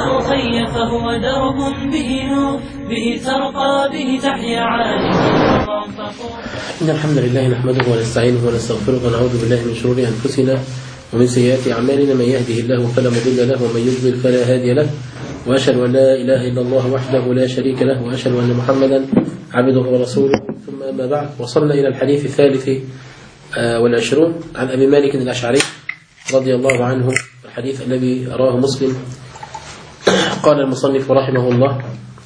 أخي فهو درب به نور، به ترقى به تحيا عالم. إن الحمد لله نحمده ونستعينه ونستغفره ونعوذ بالله من شرور أنفسنا ومن سيئات أعمالنا، من يهده الله فلا مضل له ومن يضلل فلا هادي له، وأشهد أن لا إله إلا الله وحده لا شريك له، وأشهد أن محمدا عبده ورسوله. ثم أما بعد، وصلنا إلى الحديث الثالث والعشرون عن أبي مالك الأشعري رضي الله عنه، الحديث الذي رواه مسلم. قال المصنف رحمه الله: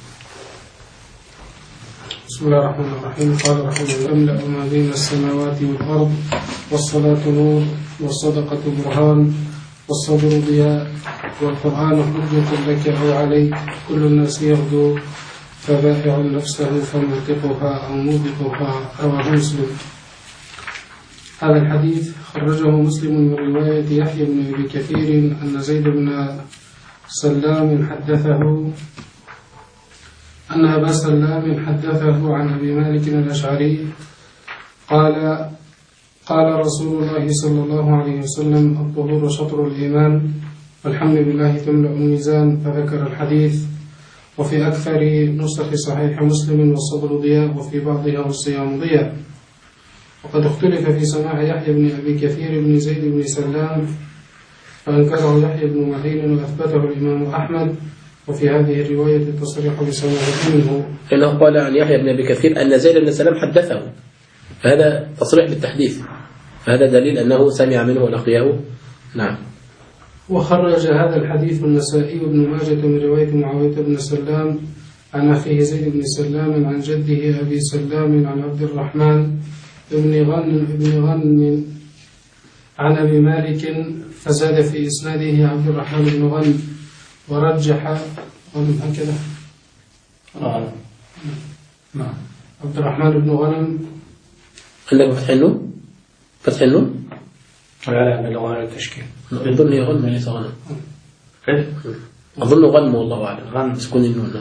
بسم الله الرحمن الرحيم. قال رحمه الله: أملأ ما بين السماوات والأرض، والصلاة نور، والصدقة برهان، والصبر ضياء، والقرآن حجة لك أو عليك، كل الناس يغدو فبائع نفسه فمنطقها أو موبقها. رواه مسلم. هذا الحديث خرجه مسلم من رواية يحيى بن أبي كثير أن زيد بن سلام حدثه أن أبا سلام حدثه عن أبي مالك الأشعري قال رسول الله صلى الله عليه وسلم: الطهور شطر الإيمان، والحمد لله تملأ الميزان. فذكر الحديث. وفي أكثر نسخ صحيح مسلم: والصبر ضياء، وفي بعضها والصيام ضياء. وقد اختلف في سماع يحيى بن أبي كثير بن زيد بن سلام، فأنكره يحيى بن معين وأثبته الإمام أحمد، وفي هذه الرواية التصريح بسماعه منه. إنه قال عن يحيى بن أبي كثير أن زيد بن سلام حدثه، فهذا تصريح بالتحديث، فهذا دليل أنه سمع منه ولقيه. نعم. وخرج هذا الحديث النسائي بن ماجة من رواية معاوية بن سلام عن أخيه زيد بن سلام عن جده أبي سلام عن عبد الرحمن بن غنم عن أبي مالك، فزاد في إسناده عبد الرحمن بن غنم، ورجح هكذا نعم عبد الرحمن بن غنم. عندك فتح النون؟ فتح النون؟ لا بالغنم التشكيل. أظن هي غنم ليس غنم. أظن غنم والله أعلم. غنم سكون النون.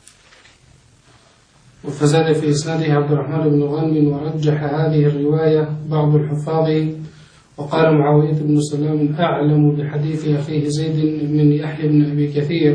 فزاد في إسناده عبد الرحمن بن غنم، ورجح هذه الرواية بعض الحفاظ، وقال معاوية بن سلام أعلم بحديث أخيه زيد من يحيى بن أبي كثير،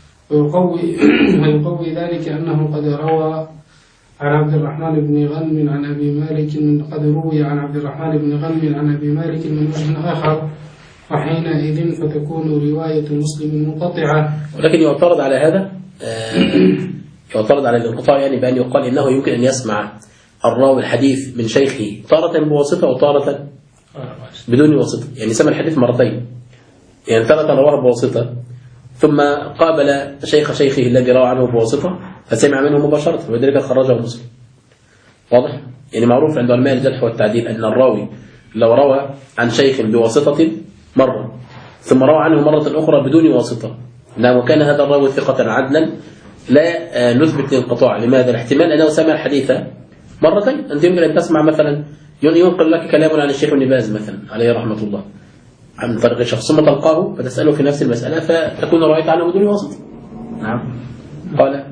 ويقوي ذلك أنه قد روى عن عبد الرحمن بن غنم عن أبي مالك قد روي عن عبد الرحمن بن غنم عن أبي مالك من وجه آخر، وحينئذ فتكون رواية مسلم منقطعة. ولكن يعترض على هذا، يعترض على الانقطاع، يعني بأن يقال إنه يمكن أن يسمع الراوي الحديث من شيخه تارة بواسطة وتارة بدون واسطة، يعني سمع الحديث مرتين، يعني تارة رواه بواسطة ثم قابل شيخه الذي روى عنه بواسطة فسمع منه مباشرة، وذلك خرجه مسلم. واضح؟ يعني معروف عند علماء الجرح والتعديل أن الراوي لو روى عن شيخ بواسطة مرة ثم روى عنه مرة أخرى بدون واسطة، وكان هذا الراوي ثقة عدلا، لا نثبت الانقطاع. لماذا؟ الاحتمال أنه سمع الحديث مرتين. أنت يمكن أن تسمع مثلا ينقل لك كلام عن الشيخ ابن باز مثلا عليه رحمة الله عن طريق الشخص، ثم تلقاه فتسأله في نفس المسألة فتكون رأيت عنه بدون واسطة. نعم. قال: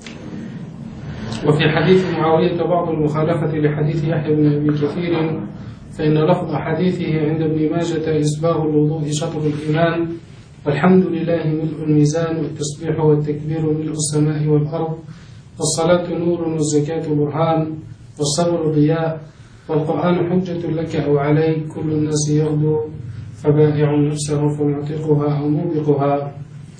وفي حديث معاوية بعض المخالفة لحديث يحيى بن أبي كثير، فإن لفظ حديثه عند ابن ماجة إسباغ الوضوء شطر الإيمان، والحمد لله ملء الميزان، والتسبيح والتكبير ملء السماء والأرض، والصلاة نور، والزكاة برهان، والصبر ضياء، والقرآن حجة لك أو عليك، كل الناس يغدو فبائع نفسه فمعتقها أو موبقها.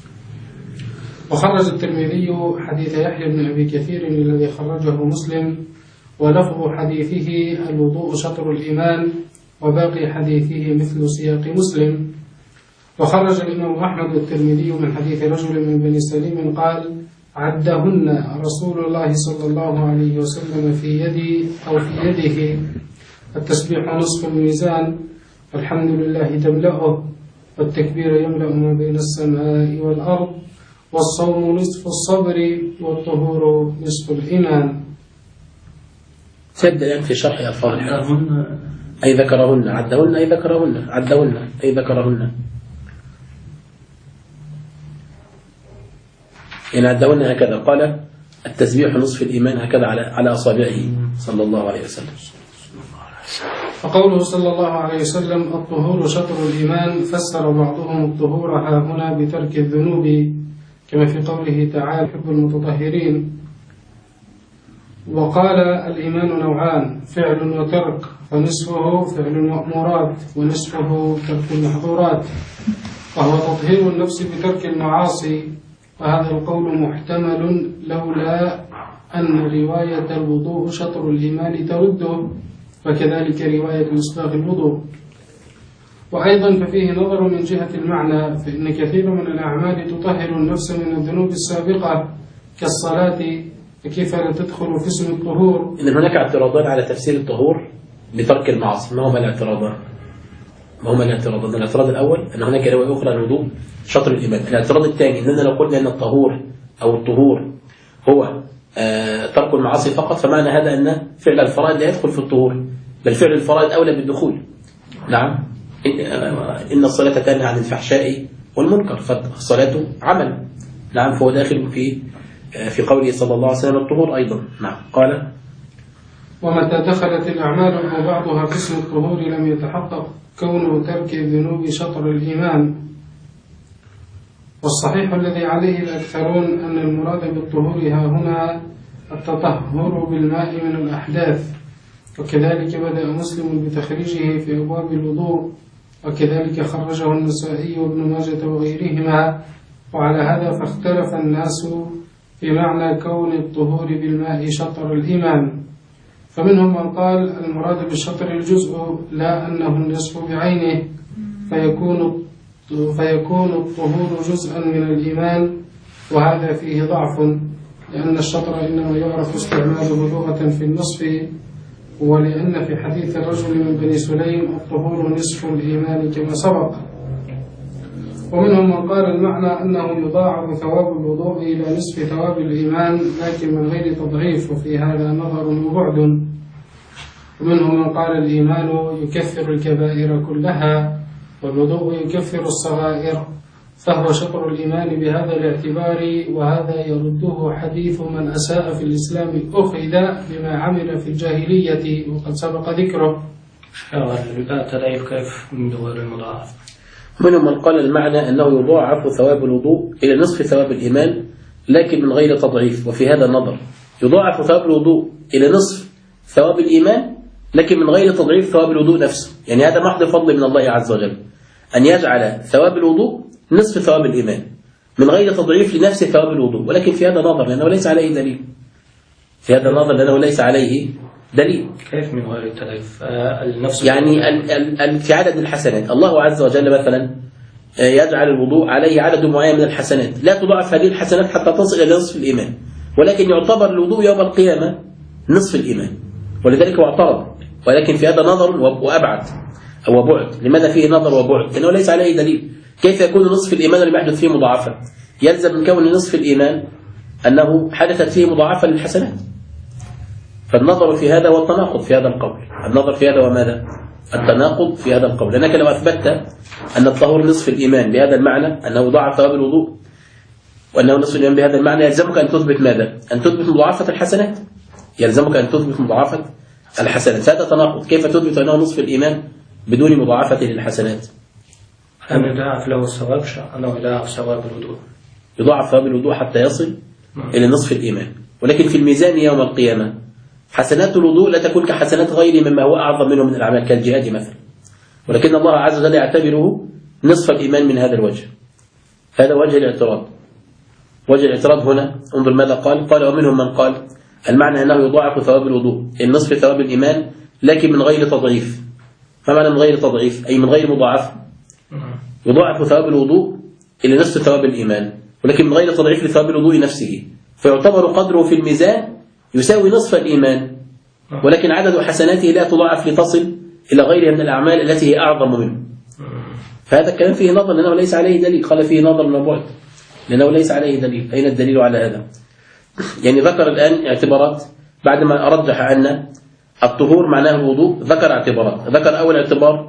وخرج الترمذي حديث يحيى بن أبي كثير الذي خرجه مسلم، ولفظ حديثه الوضوء شطر الإيمان، وباقي حديثه مثل سياق مسلم. وخرج الإمام أحمد والترمذي من حديث رجل من بني سليم قال: عدهن رسول الله صلى الله عليه وسلم في يدي أو في يده، التسبيح نصف الميزان، والحمد لله تملأه، والتكبير يملأ ما بين السماء والأرض، والصوم نصف الصبر، والطهور نصف الإيمان. تبدأ في شرح ألفاظ أي ذكرهن، عدهن أي ذكرهن، عدهن أي ذكرهن، إن عدهن هكذا. قال: التسبيح نصف الإيمان، هكذا على أصابعه صلى الله عليه وسلم. فقوله صلى الله عليه وسلم: الطهور شطر الإيمان، فسر بعضهم الطهور ها هنا بترك الذنوب، كما في قوله تعالى يحب المتطهرين. وقال الإيمان نوعان: فعل وترك، فنصفه فعل المأمورات ونصفه ترك المحظورات، وهو تطهير النفس بترك المعاصي. وهذا القول محتمل لولا أن رواية الوضوء شطر الإيمان ترده، وكذلك رواية إسباغ الوضوء. وأيضا ففيه نظر من جهة المعنى، فإن كثير من الأعمال تطهر النفس من الذنوب السابقة كالصلاة، فكيف لا تدخل في اسم الطهور؟ إن هناك اعتراضان على تفسير الطهور بترك المعاصي. ما هما الاعتراضان؟ الاعتراض الأول أن هناك رواية أخرى الوضوء شطر الإيمان. الاعتراض الثاني أننا لو قلنا أن الطهور أو الطهور هو ترك المعاصي فقط، فمعنى هذا أن فعل الفرائض لا يدخل في الطهور، بل فعل الفرائض أولى بالدخول. نعم، إن الصلاة تنهى عن الفحشاء والمنكر، فالصلاة عمل. نعم، فهو داخل في قوله صلى الله عليه وسلم الطهور أيضا. نعم، قال: ومتى دخلت الأعمال وبعضها في اسم الطهور لم يتحقق كون ترك الذنوب شطر الإيمان. والصحيح الذي عليه الأكثرون أن المراد بالطهور ها هنا التطهر بالماء من الأحداث، وكذلك بدأ مسلم بتخريجه في أبواب الوضوء، وكذلك خرجه النسائي وابن ماجة وغيرهما. وعلى هذا فاختلف الناس في معنى كون الطهور بالماء شطر الإيمان، فمنهم من قال المراد بالشطر الجزء لا أنه النصف بعينه، فيكون الطهور جزءا من الإيمان، وهذا فيه ضعف، لأن الشطر إنما يعرف استعماله لغة في النصف، ولأن في حديث الرجل من بني سليم الطهور نصف الإيمان كما سبق. ومنهم من قال المعنى أنه يضاعف ثواب الوضوء إلى نصف ثواب الإيمان، لكن من غير تضعيف، وفي هذا نظر وبعد. ومنهم من قال الإيمان يكفر الكبائر كلها، والوضوء يكفر الصغائر، فهو شطر الإيمان بهذا الاعتبار. وهذا يرده حديث من أساء في الإسلام أخذ بما عمل في الجاهلية، وقد سبق ذكره. لا تضعيف كيف من غير المضاعف. منهم من قال المعنى أنه يضاعف ثواب الوضوء إلى نصف ثواب الإيمان، لكن من غير تضعيف، وفي هذا النظر. يضاعف ثواب الوضوء إلى نصف ثواب الإيمان، لكن من غير تضعيف ثواب الوضوء نفسه. يعني هذا محض فضل من الله عز وجل أن يجعل ثواب الوضوء نصف ثواب الإيمان من غير تضعيف لنفس ثواب الوضوء. ولكن في هذا نظر لأنه ليس عليه دليل. كيف من غير التضعيف؟ النفس يعني في عدد الحسنات الله عز وجل مثلا يجعل الوضوء عليه عدد معين من الحسنات، لا تضاعف هذه الحسنات حتى تصل إلى نصف الإيمان، ولكن يعتبر الوضوء يوم القيامة نصف الإيمان، ولذلك هو اعترض. ولكن في هذا نظر وأبعد أو بعد. لماذا فيه نظر وبعد؟ لأنه ليس عليه دليل. كيف يكون نصف الإيمان اللي يحدث فيه مضاعفة؟ يلزم من كون نصف الإيمان أنه حدثت فيه مضاعفة للحسنات. فالنظر في هذا والتناقض في هذا القول. النظر في هذا وماذا؟ التناقض في هذا القول. لأنك لو أثبتت أن الطهور نصف الإيمان بهذا المعنى، أنه ضاعف ثواب الوضوء، وأنه نصف الإيمان بهذا المعنى، يلزمك أن تثبت ماذا؟ أن تثبت مضاعفة الحسنات. يلزمك أن تثبت مضاعفة الحسنات. هذا تناقض. كيف تثبت أنه نصف الإيمان بدون مضاعفة للحسنات؟ أن يضاعف له الثواب، أنه يضاعف ثواب الوضوء، يضاعف ثواب الوضوء حتى يصل إلى نصف الإيمان. ولكن في الميزان يوم القيامة حسنات الوضوء لا تكون كحسنات غيره مما هو أعظم منه من الأعمال كالجهاد مثلا، ولكن الله عز وجل يعتبره نصف الإيمان من هذا الوجه. هذا وجه الاعتراض. وجه الاعتراض هنا انظر ماذا قال ومنهم من قال المعنى أنه يضاعف ثواب الوضوء النصف ثواب الإيمان، لكن من غير تضعيف. ما معنى من غير تضعيف؟ أي من غير مضاعف. يضاعف ثواب الوضوء إلى نصف ثواب الإيمان، ولكن من غير تضعيف لثواب الوضوء نفسه، فيعتبر قدره في الميزان يساوي نصف الإيمان، ولكن عدد حسناته لا تضاعف لتصل إلى غيرها من الأعمال التي هي أعظم منه. فهذا الكلام فيه نظر لأنه ليس عليه دليل. قال فيه نظر من بعد لأنه ليس عليه دليل. أين الدليل على هذا؟ يعني ذكر الآن اعتبارات بعد ما أرجح أن الطهور معناه الوضوء. ذكر اعتبارات. ذكر أول اعتبار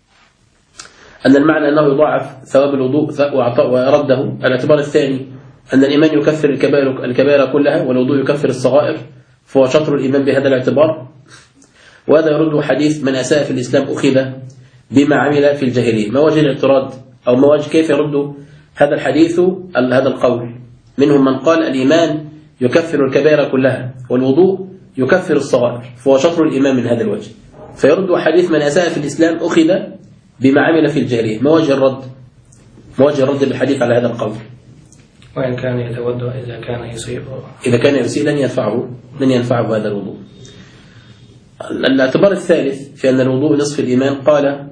أن المعنى أنه يضاعف ثواب الوضوء ورده. الاعتبار الثاني أن الإيمان يكفر الكبائر كلها والوضوء يكفر الصغائر، فهو شطر الإيمان بهذا الاعتبار. وهذا يرد حديث من أساء في الإسلام أخذ بما عمل في الجاهلية. ما وجه الاعتراض أو ما وجه كيف يرد هذا الحديث هذا القول؟ منهم من قال الإيمان يكفر الكبائر كلها والوضوء يكفر الصغائر، فهو شطر الإيمان من هذا الوجه. فيرد حديث من أساء في الإسلام أخذ بما عمل في الجاهلية. ما وجه الرد؟ ما وجه الرد بالحديث على هذا القول؟ وإن كان يتودع إذا كان يصيب، إذا كان يسيء لن ينفعه هذا الوضوء. الاعتبار الثالث في أن الوضوء نصف الإيمان، قال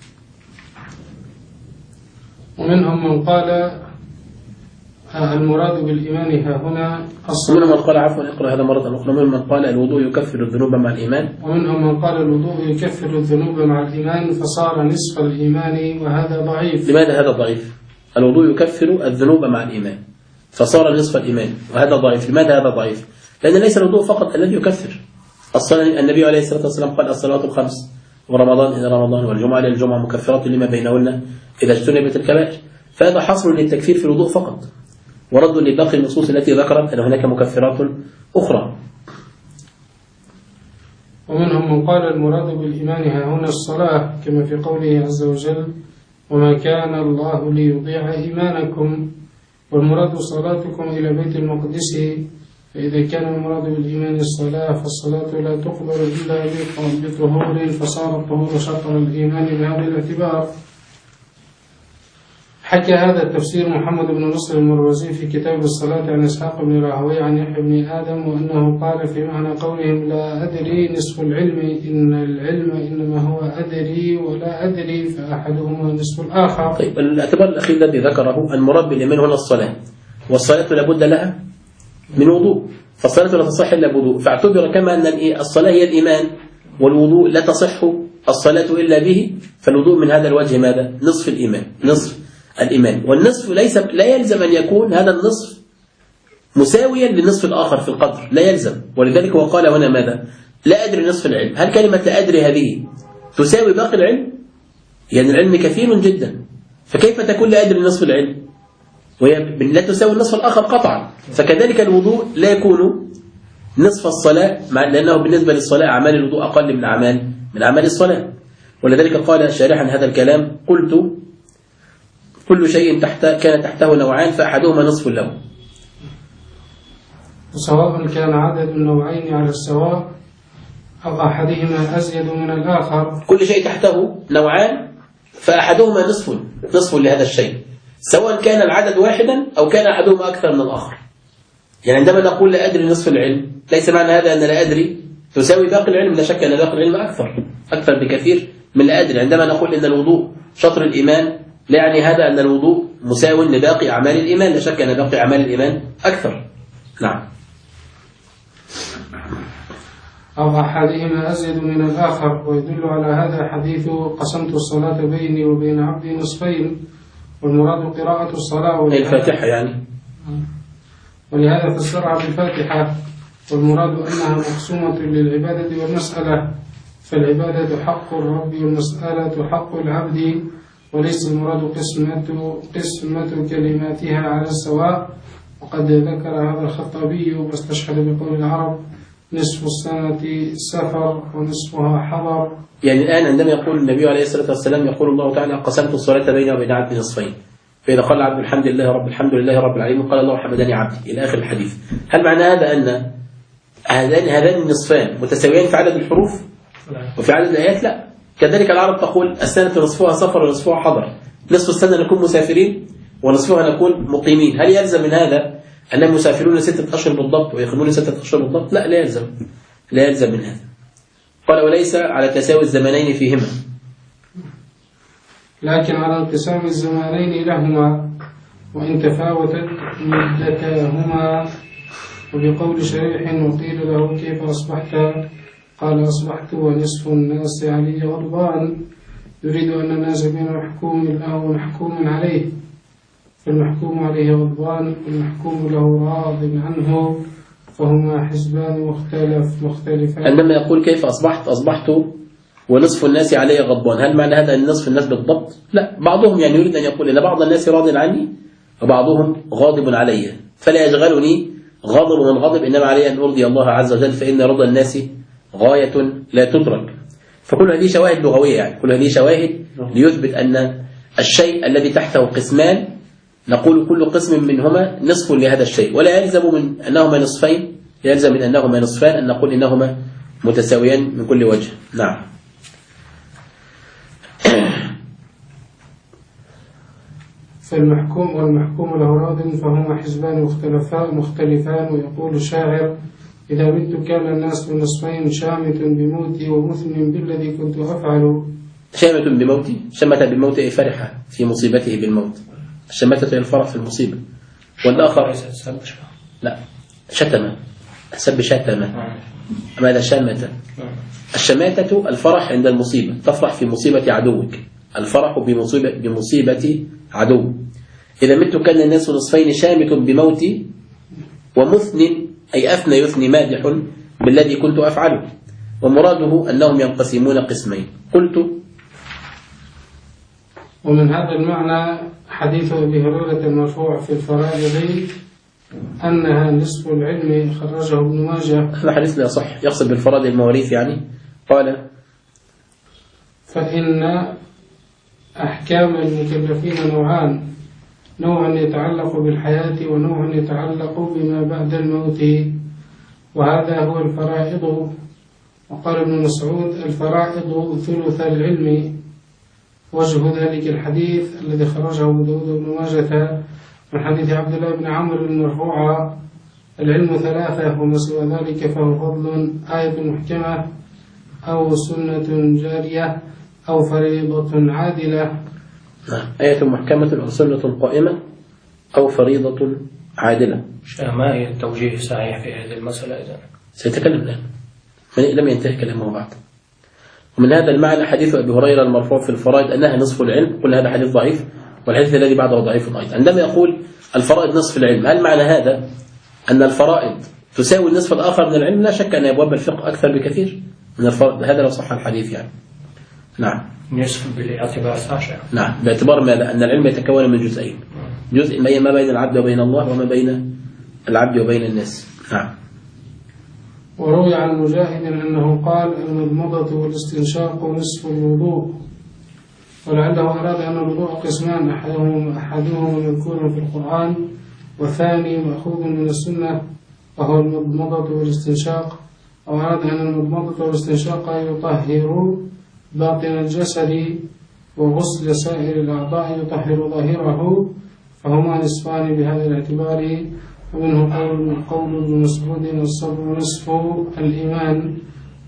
ومنهم من قال المراد بالإيمان ها هنا الصلاة. ومنهم من قال اقرأ هذا مرة أخرى. ومنهم من قال الوضوء يكفر الذنوب مع الإيمان. ومنهم من قال الوضوء يكفر الذنوب مع الإيمان فصار نصف الإيمان، وهذا ضعيف. لماذا هذا ضعيف؟ الوضوء يكفر الذنوب مع الإيمان فصار نصف الإيمان، وهذا ضعيف. لماذا هذا ضعيف؟ لأن ليس الوضوء فقط الذي يكفر. الصلاة، النبي عليه الصلاة والسلام قال الصلاة الخمس ورمضان إلى رمضان والجمعة إلى الجمعة مكفرات لما بينهن إذا اجتنبت الكبائر. فهذا حصر للتكفير في الوضوء فقط، ورد لباقي النصوص التي ذكرت أن هناك مكفرات أخرى. ومنهم من قال المراد بالإيمان ها هنا الصلاة، كما في قوله عز وجل وما كان الله ليضيع إيمانكم، والمراد صلاتكم إلى بيت المقدس. فإذا كان المراد بالإيمان الصلاة فالصلاة لا تقبل إلا بطهور، فصار الطهور شطر الإيمان بهذا الاعتبار. حكى هذا التفسير محمد بن نصر المروزي في كتاب الصلاة عن إسحاق بن راهويه عن يحيى بن آدم، وأنه قال في معنى قولهم لا أدري نصف العلم، إن العلم إنما هو أدري ولا أدري، فأحدهما نصف الآخر. طيب، الاعتبار الأخير الذي ذكره المراد بالإيمان هنا الصلاة، والصلاة لابد لها من وضوء، فالصلاة لا تصح إلا بوضوء، فاعتبر كما أن الصلاة هي الإيمان والوضوء لا تصح الصلاة إلا به، فالوضوء من هذا الوجه ماذا؟ نصف الإيمان، نصف الإيمان. والنصف لا يلزم أن يكون هذا النصف مساويا للنصف الآخر في القدر، لا يلزم. ولذلك هو قال هنا ماذا؟ لا أدري نصف العلم. هل كلمة لا أدري هذه تساوي باقي العلم؟ يعني العلم كثير جدا، فكيف تكون لا أدري نصف العلم وهي لا تساوي النصف الآخر قطعا؟ فكذلك الوضوء لا يكون نصف الصلاة، لأنه بالنسبة للصلاة أعمال الوضوء أقل من أعمال الصلاة. ولذلك قال شارحا هذا الكلام قلت كل شيء كان تحته نوعان فأحدهما نصف له، سواء كان عدد النوعين على السواء أو أحدهما أزيد من الآخر. كل شيء تحته نوعان فأحدهما نصف لهذا الشيء، سواء كان العدد واحدا أو كان أحدهما أكثر من الآخر. يعني عندما نقول لا أدري نصف العلم ليس معنى هذا أن لا أدري تساوي باقي العلم، لا شك أن باقي العلم أكثر بكثير من لا أدري. عندما نقول إن الوضوء شطر الإيمان لا يعني هذا أن الوضوء مساو لباقي أعمال الإيمان، لا شك أن باقي أعمال الإيمان أكثر. نعم. أو أحدهما أزيد من الآخر. ويدل على هذا حديث قسمت الصلاة بيني وبين عبدي نصفين، والمراد قراءة الصلاة الفاتحة يعني، ولهذا فسرها بالفاتحة، والمراد أنها مقسومة للعبادة والمسألة، فالعبادة حق الرب والمسألة حق العبد، وليس المراد قسمة كلماتها على السواء. وقد ذكر هذا الخطابي واستشهد بقول العرب نصف السنة سفر ونصفها حضر. يعني الآن عندما يقول النبي عليه الصلاة والسلام يقول الله تعالى قسمت الصلاة بيني وبين عبدي نصفين، فإذا قال عبد الحمد لله رب العالمين قال الله حمدني عبدي إلى آخر الحديث. هل معنى هذا أن هذان النصفان متساويين في عدد الحروف وفي عدد الآيات؟ لا. كذلك العرب تقول السنة نصفها سفر ونصفها حضر، نصف السنة نكون مسافرين ونصفها نكون مقيمين. هل يلزم من هذا أنهم يسافرون 6 أشهر بالضبط ويقيمون 6 أشهر بالضبط؟ لا يلزم من هذا. قال وليس على تساوي الزمانين فيهما، لكن على انقسام الزمانين لهما وإن تفاوتت مدتاهما. وبقول شريح وقيل له كيف أصبحت؟ قال أصبحت ونصف الناس علي غضبان، يريد أن الناس بين محكوم له ومحكوم عليه، فالمحكوم عليه غضبان والمحكوم له راض عنه، فهما حزبان مختلفان. عندما يقول كيف أصبحت ونصف الناس علي غضبان، هل معنى هذا أن نصف الناس بالضبط؟ لا. بعضهم يعني يريد أن يقول إن بعض الناس راض عني وبعضهم غاضب علي، فلا يشغلني غضب من غضب، إنما علي أن أرضي الله عز وجل، فإن رضا الناس غاية لا تدرك. فكل هذه شواهد لغوية، يعني كل هذه شواهد ليثبت أن الشيء الذي تحته قسمان نقول كل قسم منهما نصف لهذا الشيء، ولا يلزم من أنهما نصفين، يلزم من أنهما نصفان أن نقول إنهما متساويان من كل وجه. نعم. فالمحكوم والمحكوم له راض فهما حزبان مختلفان. ويقول الشاعر: إذا مت كان الناس بنصفين، شامت بموتي ومثن بالذي كنت أفعل. شامت بموتي، شمت بموت أي فرحة في مصيبته بالموت. الشماتة هي الفرح في المصيبة. والآخر لا، شتم، سب شتم. ماذا شمت؟ الشماتة الفرح عند المصيبة، تفرح في مصيبة عدوك، الفرح بمصيبة عدو. إذا مت كان الناس نصفين، شامت بموتي ومثن أي أثنى يثني مادح بالذي كنت أفعله. ومراده أنهم ينقسمون قسمين. قلت: ومن هذا المعنى حديث أبي هريرة المرفوع في الفرائض أنها نصف العلم، خرجه ابن ماجه. هذا حديث لا يصح، يقصد بالفرائض المواريث يعني. قال: فإن أحكام المكلفين نوعان، نوع يتعلق بالحياة ونوع يتعلق بما بعد الموت، وهذا هو الفرائض. وقال ابن مسعود: الفرائض ثلث العلم. وجه ذلك الحديث الذي خرجه أبو داود بن ماجة من حديث عبد الله بن عمرو المرفوع: العلم ثلاثة وما سوى ذلك فهو فضل، آية محكمة أو سنة جارية أو فريضة عادلة. آية محكمة أو سنة قائمة أو فريضة عادلة. ما هي التوجيه الصحيح في هذه المسألة إذن؟ سيتكلم الآن، لم ينتهي كلامه بعد. ومن هذا المعنى حديث أبي هريرة المرفوع في الفرائض أنها نصف العلم. قل هذا حديث ضعيف، والحديث الذي بعده ضعيف أيضا. عندما يقول الفرائض نصف العلم، هل معنى هذا أن الفرائض تساوي النصف الآخر من العلم؟ لا شك أن أبواب الفقه أكثر بكثير من الفرائض، هذا لو صح الحديث يعني. نعم. نصف بالاعتبار ساشع. نعم، باعتبار ماذا؟ أن العلم يتكون من جزئين، جزء ما بين العبد وبين الله، وما بين العبد وبين الناس. نعم. وروي عن مجاهد أنه قال: المضمضة والاستنشاق نصف الوضوء. ولعله أراد أن الوضوء قسمان، أحدهما مذكور في القرآن والثاني مأخوذ من السنة وهو المضمضة والاستنشاق. أو أراد أن المضمضة والاستنشاق يطهر باطن الجسد، وغسل سائر الأعضاء يطهر ظاهره، فهما نصفان بهذا الاعتبار. ومنه قول ابن مسعود: الصبر نصف الإيمان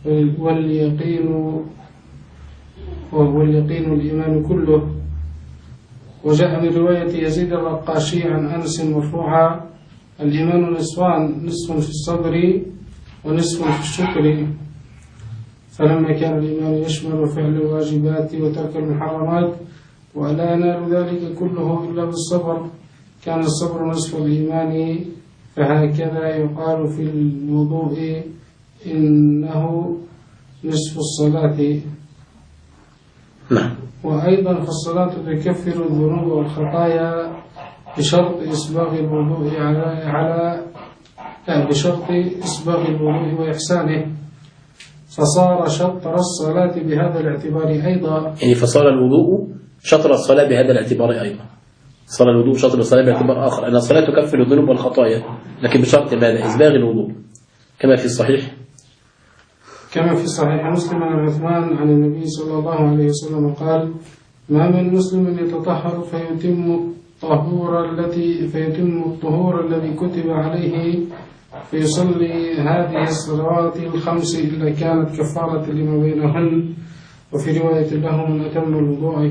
واليقين الإيمان كله. وجاء من رواية يزيد الرقاشي عن أنس مرفوعا: الإيمان نصفان، نصف في الصبر ونصف في الشكر. فلما كان الإيمان يشمل فعل الواجبات وترك المحرمات ولا ينال ذلك كله إلا بالصبر، كان الصبر نصف الإيمان. فهكذا يقال في الوضوء إنه نصف الصلاة. وأيضا فالصلاة تكفر الذنوب والخطايا بشرط إسباغ الوضوء بشرط إسباغ الوضوء وإحسانه، فصار شطر الصلاة بهذا الاعتبار أيضا. يعني فصار الوضوء شطر الصلاة بهذا الاعتبار أيضا. صار الوضوء شطر الصلاة باعتبار آخر، أن الصلاة تكفر الذنوب والخطايا، لكن بشرط ماذا؟ إسباغ الوضوء، كما في الصحيح مسلم عن عثمان عن النبي صلى الله عليه وسلم قال: ما من مسلم يتطهر فيتم الطهور الذي كتب عليه فيصلي هذه الصلوات الخمس إلا كانت كفارة لما بينهن. وفي رواية له: من أتم الوضوء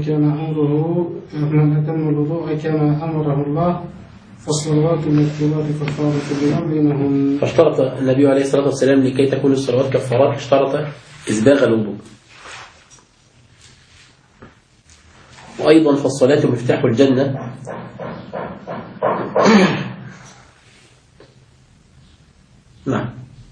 كان أمره الله، فالصلوات المكتوبات كفارة لما بينهن. فاشترط النبي عليه الصلاة والسلام لكي تكون الصلوات كفارات، اشترط إسباغ الوضوء. وأيضا فالصلاة مفتاح الجنة. نعم.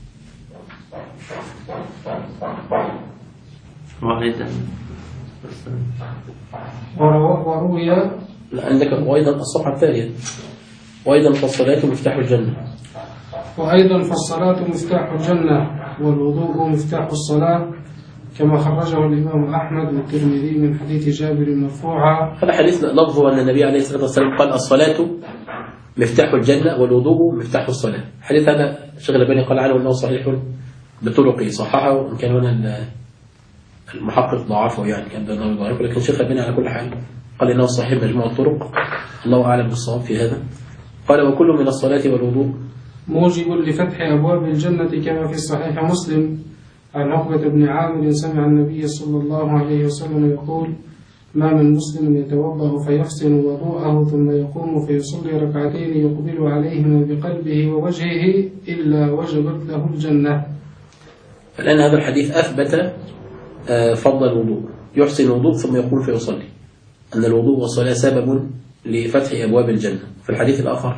وروي عندك وأيضا الصفحة الثانية: وأيضا فالصلاة مفتاح الجنة. وأيضا فالصلاة مفتاح الجنة والوضوء مفتاح الصلاة، كما خرجه الإمام أحمد والترمذي من حديث جابر مرفوعا. هذا حديث لفظه أن النبي عليه الصلاة والسلام قال الصلاة مفتاح الجنة والوضوء مفتاح الصلاة. الحديث هذا الشيخ الألباني قال عنه أنه صحيح بطرقه، صححه، وإن كان هنا المحقق ضعفه يعني كان ضعيف، لكن الشيخ الألباني على كل حال قال إنه صحيح مجموع الطرق. الله أعلم بالصواب في هذا. قال وكل من الصلاة والوضوء موجب لفتح أبواب الجنة كما في صحيح مسلم عن عقبة بن عامر سمع النبي صلى الله عليه وسلم يقول: ما من مسلم يتوضأ فيحسن وضوءه ثم يقوم فيصلي ركعتين يقبل عليهما بقلبه ووجهه إلا وجبت له الجنة. الآن هذا الحديث أثبت فضل الوضوء، يحسن الوضوء ثم يقوم فيصلي، أن الوضوء والصلاة سبب لفتح أبواب الجنة. في الحديث الآخر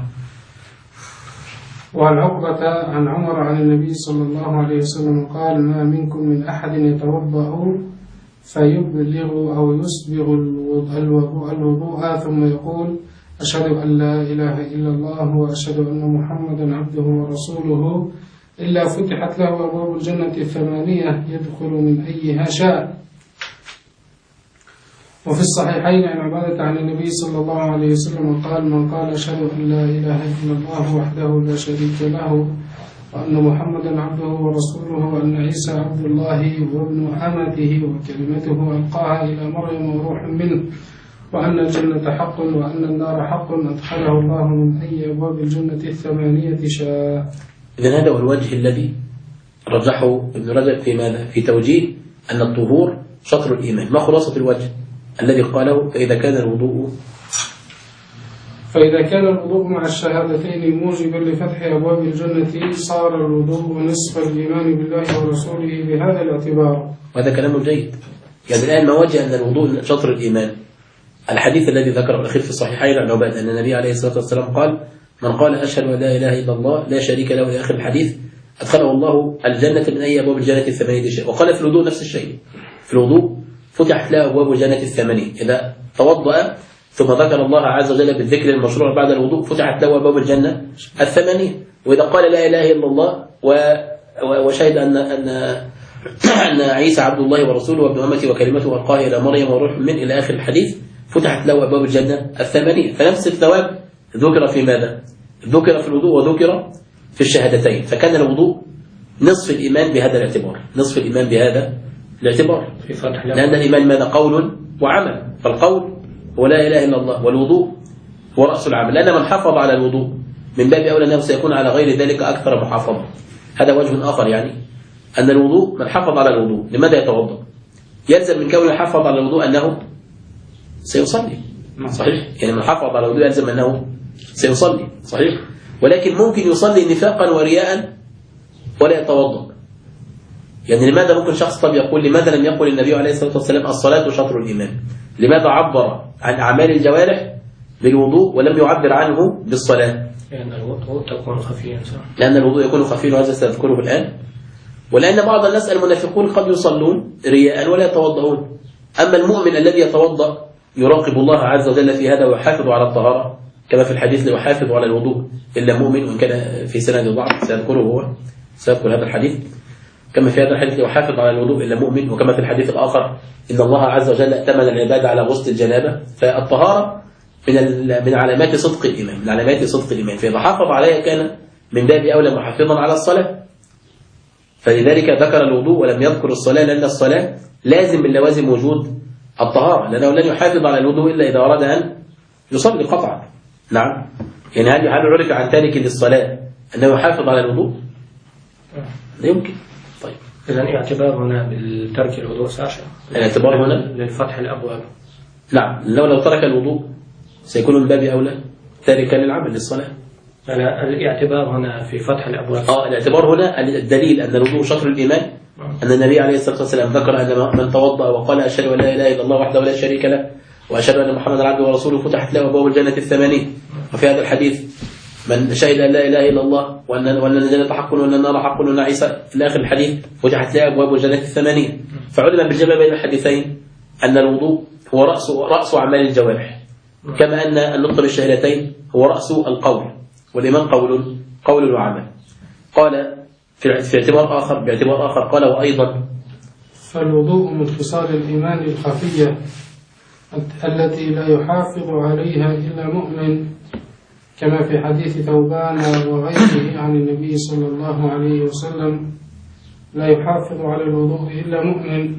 وعن عقبة عن عمر عن النبي صلى الله عليه وسلم قال: ما منكم من أحد يتوضأ فيبلغ أو يسبغ الوضوء ثم يقول: أشهد أن لا إله إلا الله وأشهد أن محمدا عبده ورسوله إلا فتحت له أبواب الجنة 8 يدخل من أيها شاء. وفي الصحيحين عن عبادة عن النبي صلى الله عليه وسلم قال: من قال أشهد أن لا إله إلا الله وحده لا شريك له وأن محمدا عبده ورسوله وأن عيسى عبد الله وابن أمته وكلمته ألقاها إلى مريم وروح منه وأن الجنة حق وأن النار حق أدخله الله من أي أبواب الجنة 8 شاء. إذن هذا هو الوجه الذي رجحه ابن رجب في ماذا؟ في توجيه أن الطهور شطر الإيمان. ما خلاصة الوجه الذي قاله؟ فإذا كان الوضوء مع الشهادتين موجبا لفتح أبواب الجنة صار الوضوء نصف الإيمان بالله ورسوله بهذا الاعتبار. وهذا كلام جيد. يعني الآن ما وجه أن الوضوء شطر الإيمان؟ الحديث الذي ذكره الأخير في الصحيحين عن عبادة أن النبي عليه الصلاة والسلام قال: من قال أشهد أن لا إله إلا الله لا شريك له إلى آخر الحديث أدخله الله الجنة من أي أبواب الجنة 8 شيء. وقال في الوضوء نفس الشيء، في الوضوء فتحت له أبواب الجنة 8. إذا توضأ ثم ذكر الله عز وجل بالذكر المشروع بعد الوضوء فتحت له أبواب الجنة 8. وإذا قال لا إله إلا الله وشهد أن عيسى عبد الله ورسوله وابن أمته وكلمته ألقاها إلى مريم وروح من إلى آخر الحديث فتحت له أبواب الجنة 8. فنفس الثواب ذكر في ماذا؟ ذكر في الوضوء وذكر في الشهادتين. فكان الوضوء نصف الإيمان بهذا الاعتبار، نصف الإيمان بهذا الاعتبار، لأن الإيمان ماذا؟ قول وعمل. فالقول هو لا إله إلا الله، والوضوء هو رأس العمل، لأن من حافظ على الوضوء من باب أولى أنه سيكون على غير ذلك أكثر محافظة. هذا وجه آخر، يعني أن الوضوء من حافظ على الوضوء لماذا يتوضأ؟ يلزم من كونه يحافظ على الوضوء أنه سيصلي، صحيح؟ يعني من حافظ على الوضوء يلزم أنه سيصلي، صحيح؟ ولكن ممكن يصلي نفاقا ورياء ولا يتوضأ. يعني لماذا ممكن شخص طب يقول لماذا لم يقل النبي عليه الصلاة والسلام الصلاة شطر الإيمان؟ لماذا عبر عن أعمال الجوارح بالوضوء ولم يعبر عنه بالصلاة؟ لأن الوضوء تكون خفيا، لأن الوضوء يكون خفيا، وهذا سنذكره الآن. ولأن بعض الناس المنافقون قد يصلون رياء ولا يتوضؤون. أما المؤمن الذي يتوضأ يراقب الله عز وجل في هذا ويحافظ على الطهارة، كما في الحديث: لا يحافظ على الوضوء إلا مؤمن، وإن كان في سند ضعف سيذكره هو، سيذكر هذا الحديث. كما في هذا الحديث: لا يحافظ على الوضوء إلا مؤمن. وكما في الحديث الآخر: إن الله عز وجل ائتمن العبادة على غسل الجنابة. فالطهارة من علامات صدق الإيمان، من علامات صدق الإيمان، فإذا حافظ عليها كان من باب أولى محافظا على الصلاة. فلذلك ذكر الوضوء ولم يذكر الصلاة، لأن الصلاة لازم من لوازم وجود الطهارة، لأنه لن يحافظ على الوضوء إلا إذا أراد أن يصلي قطعا. نعم، يعني هل عرف عن تارك للصلاة أنه يحافظ على الوضوء؟ لا يمكن. طيب، إذا الاعتبار هنا بالترك الوضوء ساشا، الاعتبار هنا للفتح الأبواب. نعم، لو ترك الوضوء سيكون من باب أولى تاركا للعمل للصلاة. الاعتبار هنا في فتح الأبواب. الاعتبار هنا الدليل أن الوضوء شطر الإيمان، أن النبي عليه الصلاة والسلام ذكر أن من توضأ وقال أشهد أن لا إله إلا الله وحده لا شريك له وأشهد أن محمدا عبده ورسوله فتحت له أبواب الجنة 8. وفي هذا الحديث: من شهد أن لا إله إلا الله وأن الجنة حق وأن النار حق وأن عيسى إلى آخر الحديث فتحت له أبواب الجنة 8. فعلم بالجمع بين الحديثين أن الوضوء هو رأس أعمال الجوارح، كما أن النطق بالشهادتين هو رأس القول، والإيمان قول وعمل. قال باعتبار آخر قال: وأيضا فالوضوء من خصال الإيمان الخفية التي لا يحافظ عليها إلا مؤمن، كما في حديث ثوبان وغيره عن النبي صلى الله عليه وسلم: لا يحافظ على الوضوء إلا مؤمن.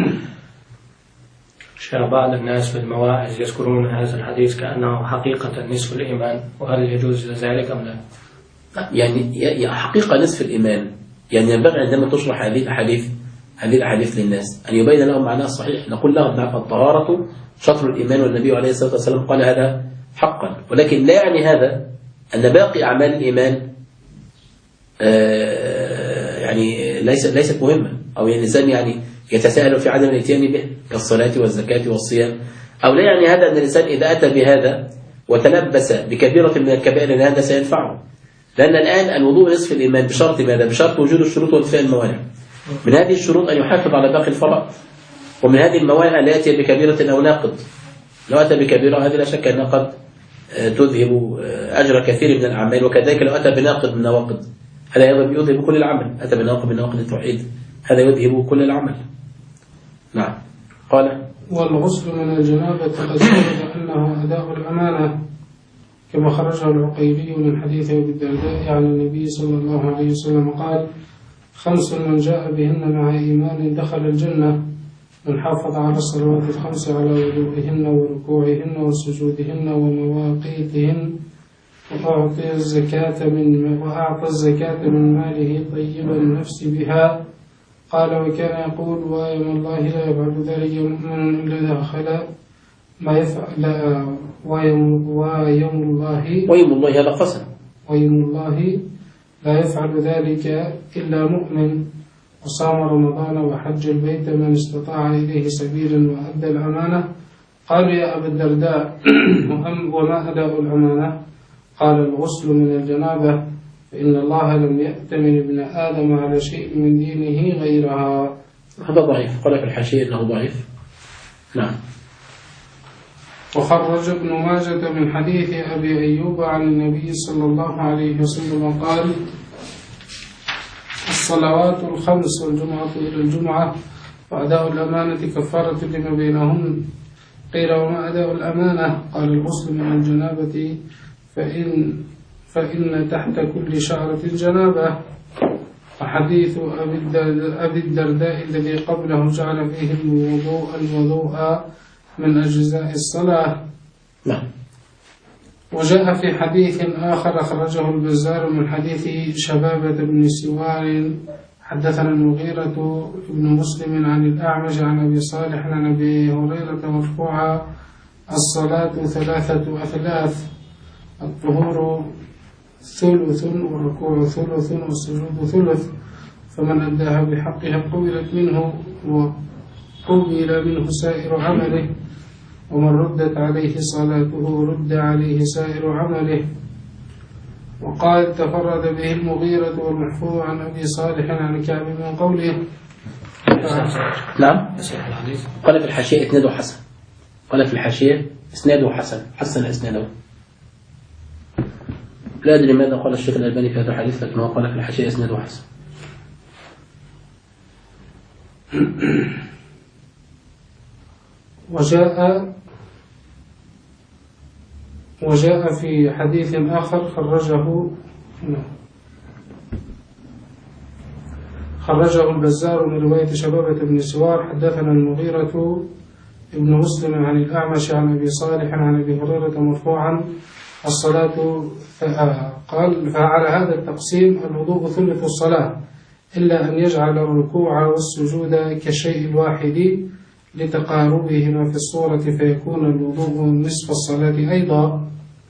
بعض الناس في المواعظ يذكرون هذا الحديث كأنه حقيقة نصف الإيمان، وهل يجوز ذلك أم لا؟ يعني حقيقة نصف الإيمان، يعني ينبغي عندما تشرح هذه الأحاديث للناس أن يبين لهم معناها الصحيح. نقول لهم: الطهارة شطر الإيمان، والنبي عليه الصلاة والسلام قال هذا حقا، ولكن لا يعني هذا أن باقي أعمال الإيمان يعني ليست مهمة، أو الإنسان يعني يتساءل في عدم الاتيان به كالصلاة والزكاة والصيام، أو لا يعني هذا أن الإنسان إذا أتى بهذا وتلبس بكبيرة من الكبائر أن هذا سينفعه، لأن الآن الوضوء نصف الإيمان بشرط ماذا؟ بشرط وجود الشروط وانتفاء الموانع. من هذه الشروط أن يحافظ على باقي الفرائض، ومن هذه الموانع لا يأتي بكبيرة أو ناقض. لو أتى بكبيرة هذه لا شك أنها قد تذهب أجر كثير من الأعمال، وكذلك لو أتى بناقض من نواقض هذا يذهب كل العمل. أتى بناقض من نواقض التوحيد هذا يذهب كل العمل. نعم. قال: والغسل من الجنابة قد ثبت أنه أداء الأمانة، كما خرجه العقيلي من حديث أبي الدرداء عن النبي صلى الله عليه وسلم قال: 5 من جاء بهن مع إيمان دخل الجنة: من حافظ على الصلوات ال5 على وضوئهن وركوعهن وسجودهن ومواقيتهن، وأعطى الزكاة من ماله طيب النفس بها. قال: وكان يقول: وأيم الله لا يفعل ذلك مؤمن إلا دخل ما يفعل، وأيم الله هذا قسم، وأيم الله لا يفعل ذلك إلا مؤمن، وصام رمضان وحج البيت من استطاع إليه سبيلا وأدى الأمانة. قال: يا أبا الدرداء وما أداء الأمانة؟ قال: الغسل من الجنابة، فإن الله لم يأتمن ابن آدم على شيء من دينه غيرها. هذا ضعيف. قال في الحاشية إنه ضعيف. نعم. وخرج ابن ماجة من حديث أبي أيوب عن النبي صلى الله عليه وسلم قال: الصلوات ال5 والجمعة إلى الجمعة وأداء الأمانة كفارة لما بينهم. قيل: وما أداء الأمانة؟ قال: الغسل من الجنابة، فإن تحت كل شعرة جنابة. وحديث أبي الدرداء الذي قبله جعل فيه الوضوء من أجزاء الصلاة. وجاء في حديث آخر خرجه البزار من حديث شبابة بن سوار حدثنا المغيرة بن مسلم عن الأعمش عن أبي صالح عن أبي هريرة مرفوعا: الصلاة 3 أثلاث، الطهور 1/3 والركوع 1/3 والسجود 1/3، فمن أداها بحقها قبلت منه وقبل منه سائر عمله، ومن ردت عليه صلاته رد عليه سائر عمله. وقال: تفرد به المغيرة والمحفوظ عن أبي صالح عن كعب من قوله. نعم. قال في الحاشية إسناده حسن. قال في الحاشية إسناده حسن إسناده. لا أدري ماذا قال الشيخ الألباني في هذا الحديث، لكن هو قال في الحاشية إسناده حسن. وجاء في حديث آخر خرجه البزار من رواية شبابة بن سوار حدثنا المغيرة ابن مسلم عن الأعمش عن أبي صالح عن أبي هريرة مرفوعا: الصلاة قال: فعلى هذا التقسيم الوضوء 1/3 الصلاة، إلا أن يجعل الركوع والسجود كالشيء الواحد لتقاربهما في الصورة، فيكون الوضوء نصف الصلاة أيضا.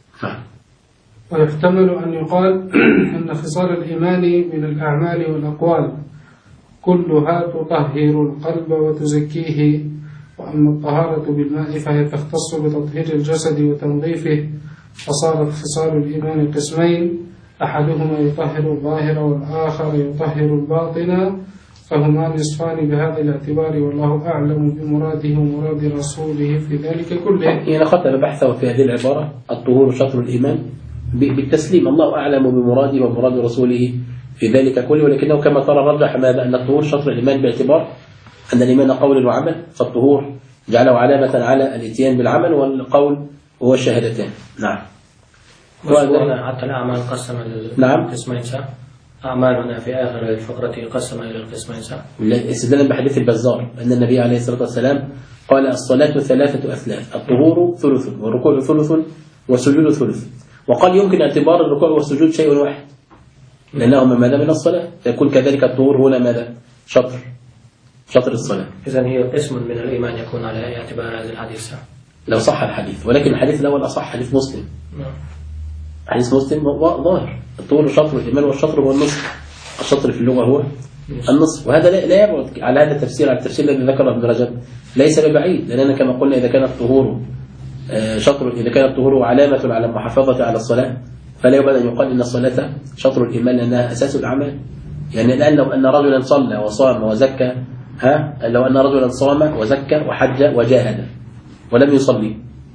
ويحتمل أن يقال أن خصال الإيمان من الأعمال والأقوال كلها تطهر القلب وتزكيه، وأما الطهارة بالماء فهي تختص بتطهير الجسد وتنظيفه، فصارت خصال الإيمان قسمين: أحدهما يطهر الظاهر والآخر يطهر الباطن، فهما نصفان بهذا الاعتبار، والله أعلم بمراده ومراد رسوله في ذلك كله. يعني ختم بحثه في هذه العبارة: الطهور شطر الإيمان، بالتسليم. الله أعلم بمراده ومراد رسوله في ذلك كله، ولكنه كما ترى رجح ماذا؟ أن الطهور شطر الإيمان باعتبار أن الإيمان قول وعمل، فالطهور جعله علامة على الاتيان بالعمل، والقول هو الشهادتان. نعم. حتى الأعمال قسم القسمين ساعة. أعمالنا في آخر الفقرة قسم إلى القسمين ساعة. استدلالا بحديث البزار أن النبي عليه الصلاة والسلام قال: الصلاة 3 أثلاث، الطهور ثلث، والركوع ثلث، والسجود ثلث. وقال يمكن اعتبار الركوع والسجود شيء واحد، لأنهما ماذا من الصلاة، يكون كذلك الطهور هنا ماذا؟ شطر الصلاة. إذن هي قسم من الإيمان يكون على اعتبار هذا الحديث لو صح الحديث، ولكن الحديث الأول أصح، حديث مسلم. حديث مسلم ظاهر الطهور شطر الإيمان، والشطر هو النصف. الشطر في اللغة هو النصف، وهذا لا يبعد على هذا التفسير، على التفسير الذي ذكره ابن رجب ليس ببعيد، لأننا كما قلنا إذا كان الطهور إذا كان الطهور علامة على المحافظة على الصلاة، فلا يبعد أن يقال إن الصلاة شطر الإيمان، لأنها أساس الأعمال. يعني الآن لو أن رجلا صلى وصام وزكى، لو أن رجلا صام وزكى وحج وجاهد ولم يصلي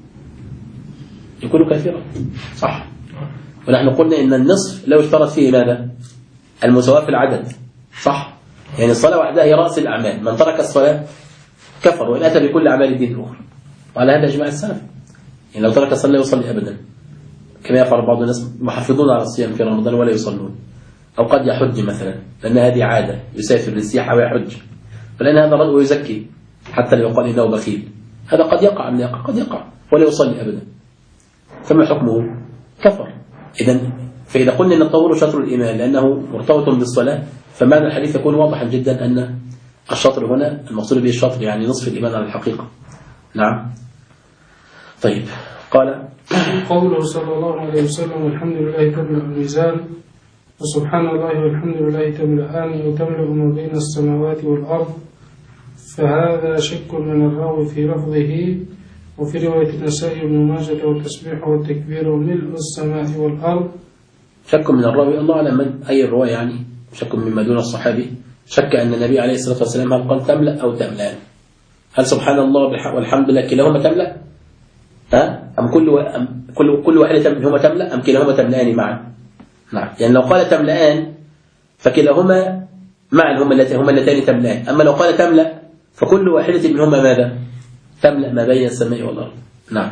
يكون كافرا، صح؟ ونحن قلنا إن النصف لو اشترط فيه ماذا؟ المساواة في العدد، صح؟ يعني الصلاة وحدها هي رأس الأعمال، من ترك الصلاة كفر وإن أتى بكل أعمال الدين الأخرى، وعلى هذا إجماع السلف. يعني لو ترك الصلاة لا يصلي أبدا، كما يفعل بعض الناس محافظون على الصيام في رمضان ولا يصلون، أو قد يحج مثلا، لأن هذه عادة، يسافر للسياحة ويحج، فلأن هذا الرجل يزكي حتى لا يقال إنه بخيل، هذا قد يقع من يقع، قد يقع ولا يصلي أبدا، فما حكمه؟ كفر. فإذا قلنا أن الطهور شطر الإيمان لأنه مرتبط بالصلاة، فمعنى الحديث يكون واضحا جدا أن الشطر هنا المقصود به الشطر يعني نصف الإيمان على الحقيقة. نعم. طيب، قال قوله صلى الله عليه وسلم: الحمد لله تملأ الميزان، وسبحان الله والحمد لله تملأان، وتملأ ما بين السماوات والأرض. فهذا شك من الراوي في لفظه. وفي رواية النسائي بن ماجه: والتسبيح والتكبير وملء السماء والأرض. شك من الراوي، الله أعلم من أي الرواية، يعني شك مما دون الصحابي، شك أن النبي عليه الصلاة والسلام هل قال تملأ أو تملأان، هل سبحان الله والحمد لله كلاهما تملأ، أم كل واحدة منهما تملأ، أم كلاهما تملأان معا؟ نعم. يعني لو قال تملأان فكلاهما معا هما اللتان تملأان، أما لو قال تملأ فكل واحدة منهما ماذا؟ تملأ ما بين السماء والأرض. نعم.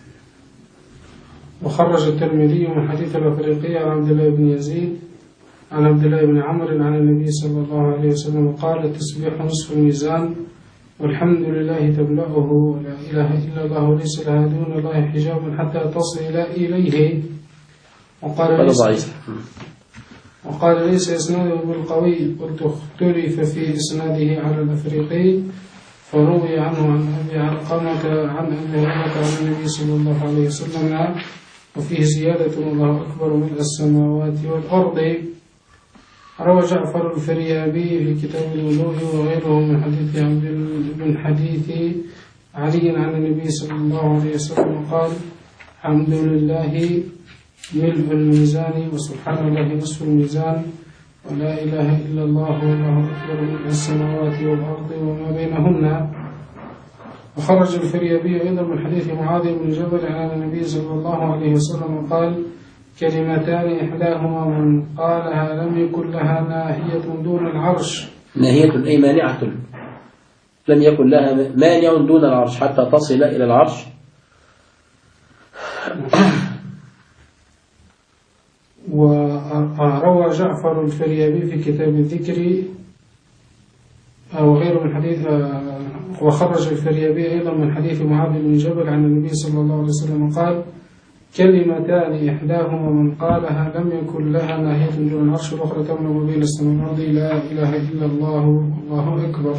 وخرج الترمذي من حديث الأفريقي عن عبد الله بن يزيد عن عبد الله بن عمرو عن النبي صلى الله عليه وسلم قال: التسبيح نصف الميزان، والحمد لله تملأه، ولا إله إلا الله وليس لها دون الله حجاب حتى تصل إليه. وقال ليس إسناده بالقوي، قلت اختلف في إسناده على الأفريقي، فروي عنه عن أبي علقمة عن أبي هريرة عن النبي صلى الله عليه وسلم، وفيه زيادة: الله أكبر ملء السماوات والأرض. روى جعفر الفريابي في كتاب الوضوء وغيره من حديث علي عن النبي صلى الله عليه وسلم قال: الحمد لله ملء الميزان، وسبحان الله نصف الميزان، ولا إله إلا الله والله أكبر ملء السماوات والأرض وما بينهن. وخرج الفريابي أيضا من حديث معاذ بن جبل عن النبي صلى الله عليه وسلم قال: كلمتان إحداهما من قالها لم يكن لها ناهية دون العرش. ناهية أي مانعة، لم يكن لها مانع دون العرش حتى تصل إلى العرش. وروى جعفر الفريابي في كتاب الذكر وغيره من حديث. وخرج الفريابي أيضا من حديث معاذ بن جبل عن النبي صلى الله عليه وسلم قال: كلمتان إحداهما من قالها لم يكن لها ناهية دون العرش، الأخرى تملأ ما بين السماء والأرض، لا إله إلا الله والله أكبر.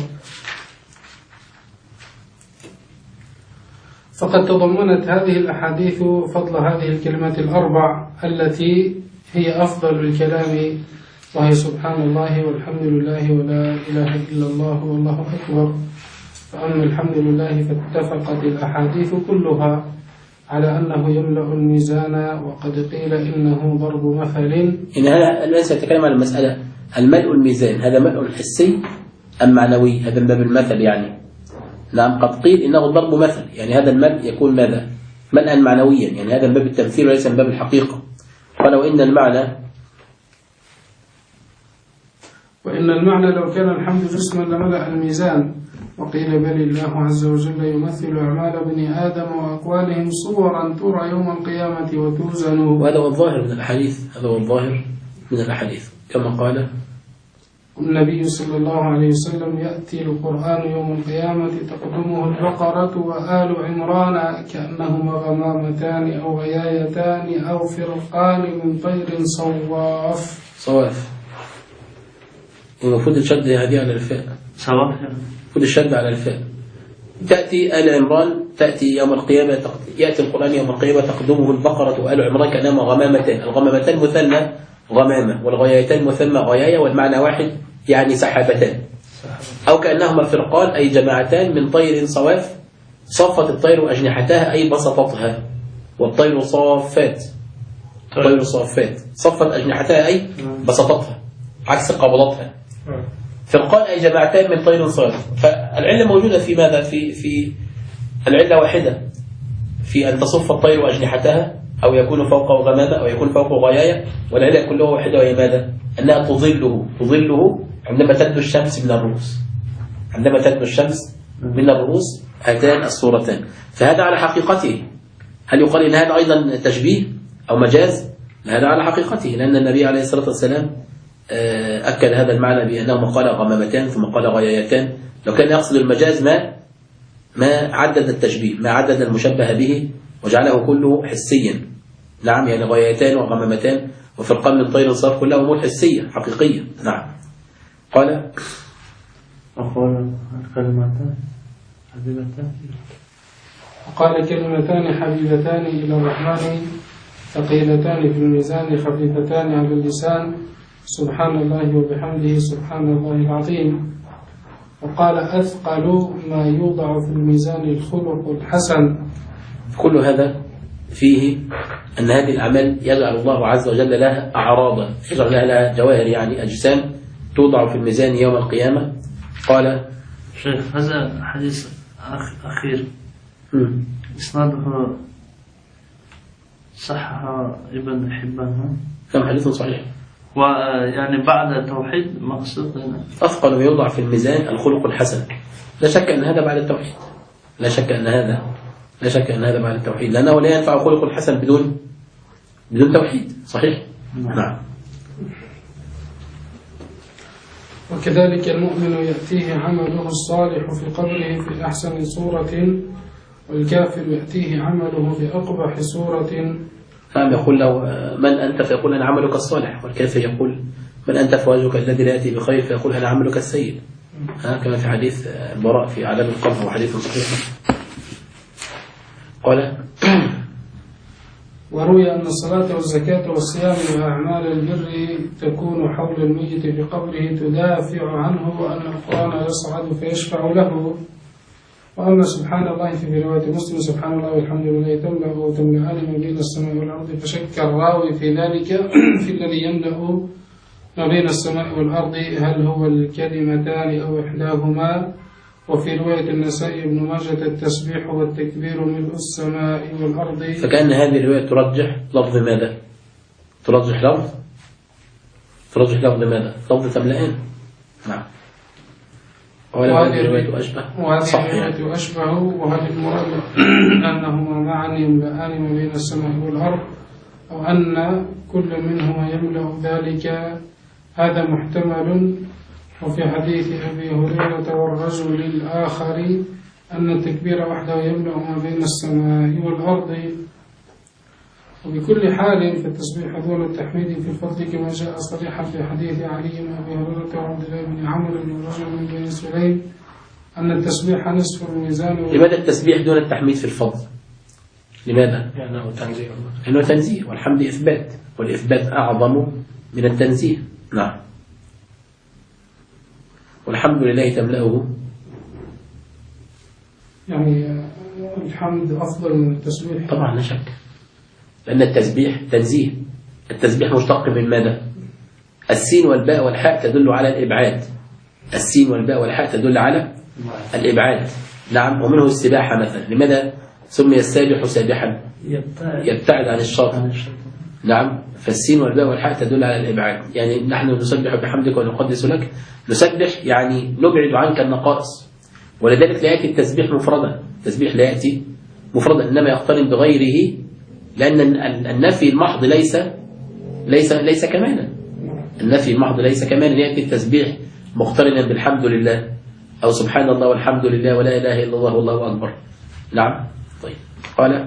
فقد تضمنت هذه الأحاديث فضل هذه الكلمات الأربع التي هي أفضل الكلام، وهي سبحان الله والحمد لله ولا إله إلا الله والله أكبر. فأما الحمد لله فاتفقت الأحاديث كلها على أنه يملأ الميزان، وقد قيل إنه ضرب مثل. إن هذا الآن سيتكلم عن المسألة الملء الميزان، هذا ملء حسي أم معنوي؟ هذا من باب المثل يعني. نعم، قد قيل إنه ضرب مثل، يعني هذا الملء يكون ماذا؟ ملءا معنويا، يعني هذا من باب التمثيل وليس من باب الحقيقة. ولو إن المعنى وإن المعنى لو كان الحمد جسما لملأ الميزان، وقيل بل الله عز وجل يمثل أعمال بني آدم وأقوالهم صورا ترى يوم القيامة وتوزن. وهذا هو الظاهر من الحديث، هذا هو الظاهر من الحديث كما قال النبي صلى الله عليه وسلم: يأتي القرآن يوم القيامة تقدمه البقرة وآل عمران كأنهما غمامتان أو غيايتان أو فرقان من طير صواف. المفروض الشد هذه على الفاء. صواف. المفروض الشد على الفاء. تأتي آل عمران، تأتي يوم القيامة، يأتي القرآن يوم القيامة تقدمه البقرة وآل عمران كأنهما غمامتان. الغمامتان مثنى غمامة، والغيايتان مثنى غياية، والمعنى واحد يعني سحابتان. أو كأنهما فرقان أي جماعتان من طير صواف. صفت الطير أجنحتها أي بسطتها، والطير صافات. الطير صافات صفت أجنحتها أي بسطتها عكس قبضتها. فرقان أي جماعتان من طير صواف. فالعلة موجودة في ماذا؟ في العلة واحدة في أن تصف الطير أجنحتها، أو يكون فوقه غمامة، أو يكون فوقه غياية. والعلة كلها واحدة، وهي ماذا؟ أنها تظله عندما تدنو الشمس من الرؤوس. عندما تدنو الشمس من الرؤوس هاتان الصورتان. فهذا على حقيقته. هل يقال إن هذا أيضا تشبيه أو مجاز؟ هذا على حقيقته، لأن النبي عليه الصلاة والسلام أكد هذا المعنى بأنه قال غمامتان ثم قال غيايتان. لو كان يقصد المجاز ما عدد التشبيه، ما عدد المشبه به وجعله كله حسيا. نعم، يعني غيايتان وغمامتان وفرقان من طير صواف كلها أمور حسية حقيقية. نعم. قال كلمتان حبيبتان. وقال كلمتان حبيبتان إلى الرحمن ثقيلتان في الميزان خفيفتان على اللسان سبحان الله وبحمده سبحان الله العظيم. وقال أثقل ما يوضع في الميزان الخلق الحسن. كل هذا فيه أن هذه الأعمال يجعل الله عز وجل لها أعراضا، يجعل لها جواهر، يعني أجسام توضع في الميزان يوم القيامة. قال شيخ هذا حديث أخير إسناده صحح ابن حبان. كم حديث صحيح؟ ويعني بعد التوحيد مقصود أثقل ما يوضع في الميزان الخلق الحسن. لا شك أن هذا بعد التوحيد، لا شك أن هذا بعد التوحيد، لأنه لا ينفع خلق الحسن بدون توحيد. صحيح؟ نعم. وكذلك المؤمن يأتيه عمله الصالح في قبره في أحسن صورة، والكافر يأتيه عمله في أقبح صورة. نعم، يقول له من أنت؟ فيقول أنا عملك الصالح. والكافر يقول من أنت؟ فوجهك الذي لا يأتي بخير، فيقول أنا عملك السيء. كما في حديث البراء في أعلام القبر، وحديث صحيح. قال وروي أن الصلاة والزكاة والصيام وأعمال البر تكون حول الميت في قبره تدافع عنه، وأن القرآن يصعد فيشفع له. وأما سبحان الله في رواية مسلم سبحان الله والحمد لله تملأ وتملأان ما بين السماء والأرض، فشك الراوي في ذلك في الذي يملأ ما بين السماء والأرض هل هو الكلمتان أو إحداهما. وفي رواية النسائي بن ماجة التسبيح والتكبير ملء السماء والأرض. فكأن هذه الرواية ترجح لفظ ماذا؟ ترجح لفظ ماذا؟ لفظ تملأان. نعم. وهذه الرواية أشبه. وهذه المراد أنهما معا يملأان ما بين السماء والأرض، أو أن كل منهما يملأ ذلك. هذا محتمل. وفي حديث أبي هريرة والرجل الآخر أن التكبير وحده يملأ ما بين السماء والأرض. وبكل حال فالتسبيح دون التحميد في الفرد كما جاء صريحا في حديث علي بن أبي هريرة وعبد الله بن عمرو بن رجل من بني سليم أن التسبيح نصف الميزان. لماذا التسبيح دون التحميد في الفضل؟ لماذا؟ لأنه تنزيه، والحمد إثبات، والإثبات أعظم من التنزيه. نعم. والحمد لله تملأه، يعني الحمد أفضل من التسبيح. طبعا لا شك، لأن التسبيح تنزيه. التسبيح مشتق من ماذا؟ السين والباء والحاء تدل على الإبعاد. السين والباء والحاء تدل على الإبعاد. نعم. ومنه السباحة مثلا. لماذا سمي السابح سابحا؟ يبتعد عن الشاطئ. نعم. فالسين والباء والحاء تدل على الإبعاد. يعني نحن نسبح بحمدك ونقدس لك. نسبح يعني نبعد عنك النقائص، ولذلك لا يأتي التسبيح مفردا، التسبيح لا يأتي مفردا إنما يقترن بغيره، لأن النفي المحض ليس كمالا. النفي المحض ليس كمالا، يأتي التسبيح مقترنا بالحمد لله أو سبحان الله والحمد لله ولا إله إلا الله والله أكبر. نعم. طيب قال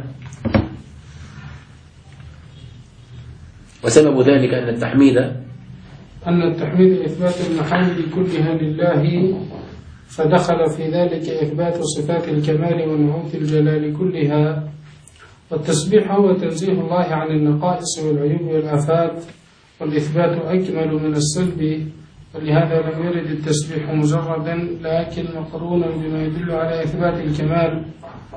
وسبب ذلك أن التحميد إثبات المحامد كلها لله، فدخل في ذلك إثبات صفات الكمال ونعوت الجلال كلها. والتسبيح هو تنزيه الله عن النقائص والعيوب والآفات، والإثبات أكمل من السلب، ولهذا لم يرد التسبيح مجردا لكن مقرونا بما يدل على إثبات الكمال.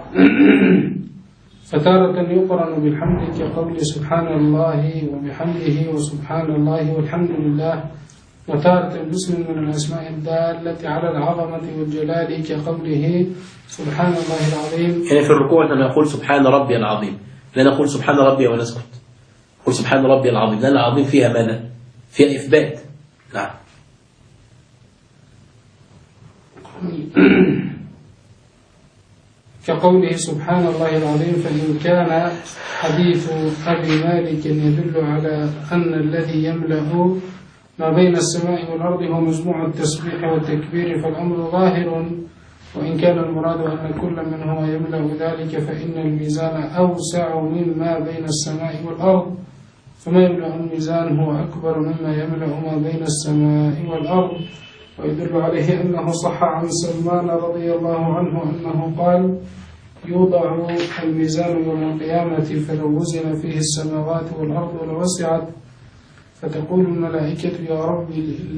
فتارة يقرن بالحمد كقول سبحان الله وبحمده وسبحان الله والحمد لله، وتارة باسم من الأسماء الدالة على العظمة والجلال كقوله سبحان الله العظيم. يعني في الركوع أن نقول سبحان ربي العظيم، لا نقول سبحان ربي ونسكت، نقول سبحان ربي العظيم، لأن العظيم فيها ماذا؟ فيها إثبات. نعم. كقوله سبحان الله العظيم، فإن كان حديث أبي مالك يدل على أن الذي يملأ ما بين السماء والأرض هو مجموع التسبيح والتكبير فالأمر ظاهر، وإن كان المراد أن كل منهما يملأ ذلك فإن الميزان أوسع مما بين السماء والأرض، فما يملأ الميزان هو أكبر مما يملأ ما بين السماء والأرض. ويدل عليه أنه صح عن سلمان رضي الله عنه أنه قال يوضع الميزان يوم القيامة فلو وزن فيه السماوات والأرض لوسعت، فتقول الملائكة يا رب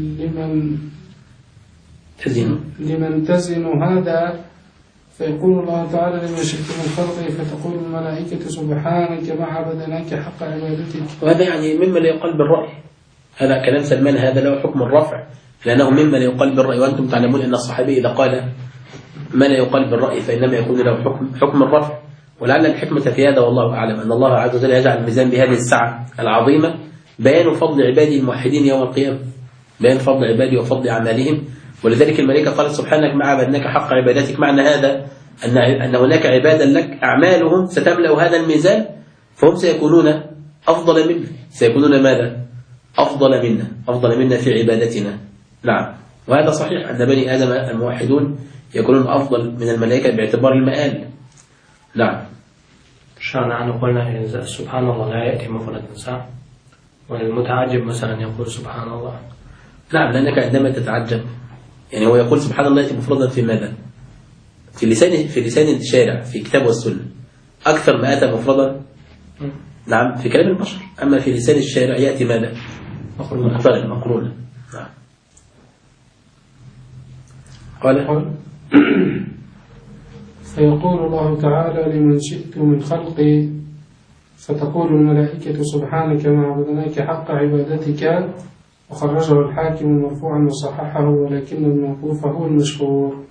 لمن تزن هذا، فيقول الله تعالى لمن شئت من خلقه، فتقول الملائكة سبحانك ما عبدناك حق عبادتك. وهذا يعني مما لا يقال بالرأي، هذا كلام سلمان هذا له حكم الرفع، لأنه مما لا يقال بالرأي، وأنتم تعلمون أن الصحابي إذا قال ما لا يقال بالرأي فإنما يكون له حكم الرفع. ولعل الحكمة في هذا والله أعلم أن الله عز وجل يجعل الميزان بهذه السعة العظيمة بيان فضل عباده الموحدين يوم القيامة، بيان فضل عباده وفضل أعمالهم. ولذلك الملائكة قالت سبحانك ما عبدناك حق عبادتك، معنى هذا أن هناك عبادا لك أعمالهم ستملأ هذا الميزان، فهم سيكونون أفضل منا، سيكونون ماذا؟ أفضل منا في عبادتنا. نعم. وهذا صحيح أن بني آدم الموحدون يكونون أفضل من الملائكة باعتبار المآل. نعم. شرعا قلنا سبحان الله لا يأتي مفردا صح؟ والمتعجب مثلا يقول سبحان الله. نعم، لأنك عندما تتعجب يعني هو يقول سبحان الله يأتي مفردا في ماذا؟ في لسان الشارع في كتاب والسنة أكثر ما أتى مفردا. نعم في كلام البشر، أما في لسان الشارع يأتي ماذا؟ مقرونا. نعم. قال فيقول الله تعالى لمن شئت من خلقي، فتقول الملائكة سبحانك ما عبدناك حق عبادتك. وخرجه الحاكم مرفوعا وصححه، ولكن الموقوف هو المشهور.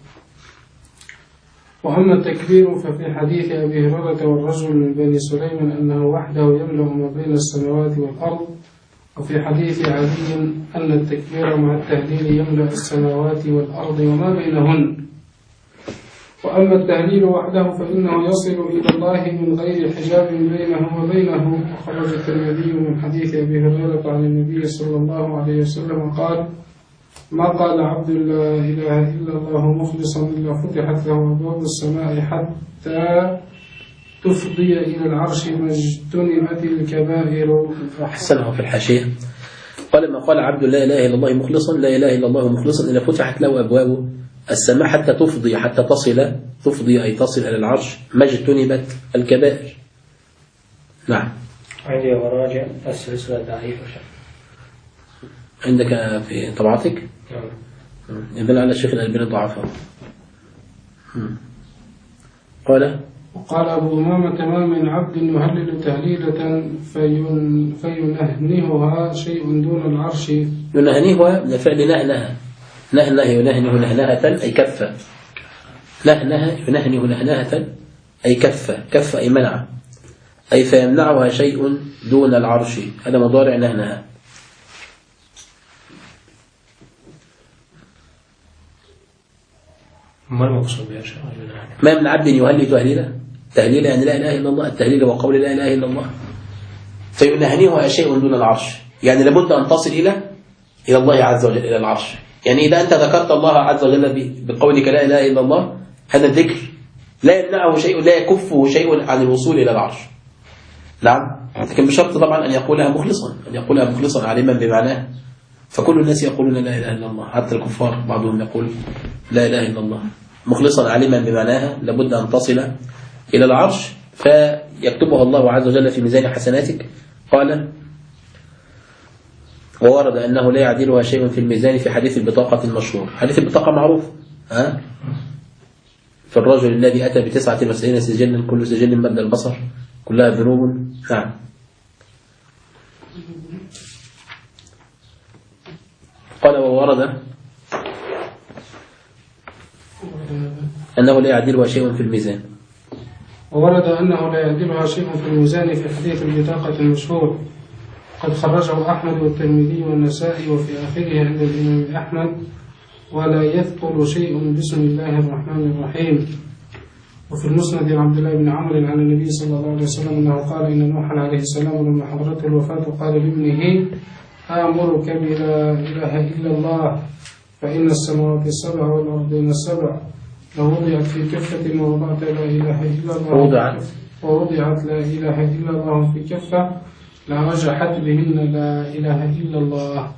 وأما التكبير ففي حديث أبي هريرة والرجل من بني سليم أنه وحده يملأ ما بين السماوات والأرض، وفي حديث علي أن التكبير مع التهليل يملأ السماوات والأرض وما بينهن. وأما التهليل وحده فإنه يصل إلى الله من غير حجاب بينه وبينه. وخرج الترمذي من حديث أبي هريرة عن النبي صلى الله عليه وسلم قال ما قال عبد لا إله إلا الله مخلصا إلا فتحت له أبواب السماء حتى تفضي إلى العرش ما اجتنبت الكبائر. حسنه في الحاشية قال ما قال عبد لا إله إلا الله مخلصا لا إله إلا الله مخلصا إلا فتحت له أبواب السماء حتى تفضي، حتى تفضي أي تصل إلى العرش ما اجتنبت الكبائر. نعم. عندي وراجع السلسلة ضعيفة. عندك في طبعتك؟ نعم. يدل على الشيخ الألباني ضعفه. قال أبو أمامة ما من عبد يهلل تهليلة فينهنهها شيء دون العرش. ينهنهها من فعل نهنه ينهنه نهنهة أي كفة. نهنه ينهنه نهنهة أي كفة أي منع، أي فيمنعها شيء دون العرش، هذا مضارع نهنها. ما المقصود بها شيء؟ ما من عبد يهلل تهليلا يعني لا إله إلا الله، التهليل وقول لا إله إلا الله، فينهنيها شيء دون العرش، يعني لابد أن تصل إلى الله عز وجل، إلى العرش. يعني إذا أنت ذكرت الله عز وجل بقولك لا إله إلا الله، هذا الذكر لا يمنعه شيء، لا يكفه شيء عن الوصول إلى العرش. نعم، لكن بشرط طبعا أن يقولها مخلصا عالما بمعناه. فكل الناس يقولون لا إله إلا الله، حتى الكفار بعضهم يقول لا إله إلا الله مخلصا عالما بمعناها، لابد أن تصل إلى العرش فيكتبها الله عز وجل في ميزان حسناتك. قال وورد أنه لا يعدلها شيء في الميزان في حديث البطاقة المشهور. حديث البطاقة معروف، فالرجل الذي أتى ب99 سجلا كل سجل مد البصر كلها ذنوب. نعم. قال وورد أنه لا يعدلها شيء في الميزان. وورد أنه لا يعدلها شيء في الميزان في حديث البطاقة المشهور، قد خرجه أحمد والترمذي والنسائي وفي آخره عند الإمام أحمد، ولا يثقل شيء بسم الله الرحمن الرحيم. وفي المسند عبد الله بن عمرو عن النبي صلى الله عليه وسلم أنه قال إن نوحا عليه السلام لما حضرته الوفاة قال لابنه آمرك بلا إله إلا الله فإن السماوات السبع والأرضين السبع لو وضعت في كفة ووضعت لا إله إلا الله ووضعت لا إله إلا الله في كفة لرجحت بهن لا إله إلا الله.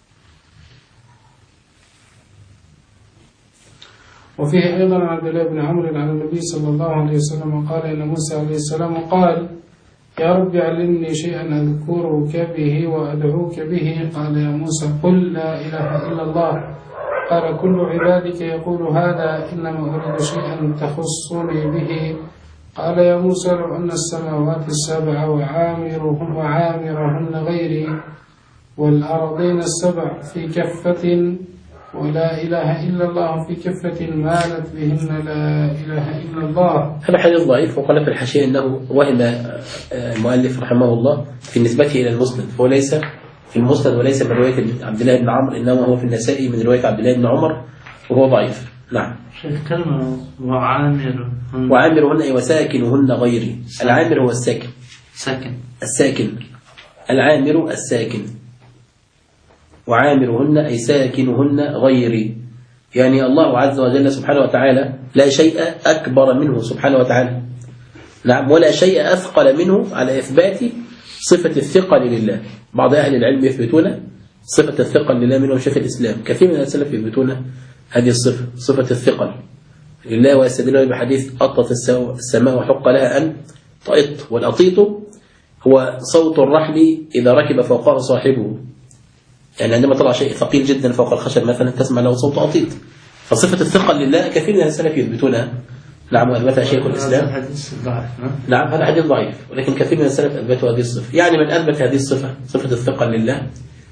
وفيه أيضا عن عبد الله بن عمرو عن النبي صلى الله عليه وسلم قال إن موسى عليه السلام قال يا رب علمني شيئا أذكرك به وأدعوك به. قال يا موسى قل لا إله إلا الله. قال كل عبادك يقول هذا إنما أريد شيئا تخصني به. قال يا موسى لو أن السماوات السبع وعامرهن غيري والأرضين السبع في كفة ولا إله إلا الله في كفة مالت بهن لا إله إلا الله. هذا حديث ضعيف، وقال في الحاشية أنه وهم المؤلف رحمه الله في نسبته إلى المسند، فهو ليس في المسند وليس من رواية عبد الله بن عمرو، إنما هو في النسائي من رواية عبد الله بن عمر وهو ضعيف. نعم. كلمة وعامرهن أي وساكنهن غيري. العامر هو الساكن. الساكن. العامر الساكن. وعامرهن أي ساكنهن غيري، يعني الله عز وجل سبحانه وتعالى لا شيء أكبر منه سبحانه وتعالى. نعم. ولا شيء أثقل منه على إثبات صفة الثقل لله. بعض أهل العلم يثبتون صفة الثقل لله منهم شيخ الإسلام، كثير من السلف يثبتون هذه الصفة، صفة الثقل لله، ويستدلون بحديث أطت السماء وحق لها أن تأط. والأطيط هو صوت الرحل إذا ركب فوقه صاحبه، يعني عندما طلع شيء ثقيل جدا فوق الخشب مثلا تسمع له صوت أطيط. فصفة الثقل لله كثير من السلف يثبتونها. نعم. وأثبتها شيخ الإسلام. نعم هذا حديث ضعيف، ولكن كثير من السلف أثبتوا هذه الصفة. يعني من أثبت هذه الصفة صفة الثقل لله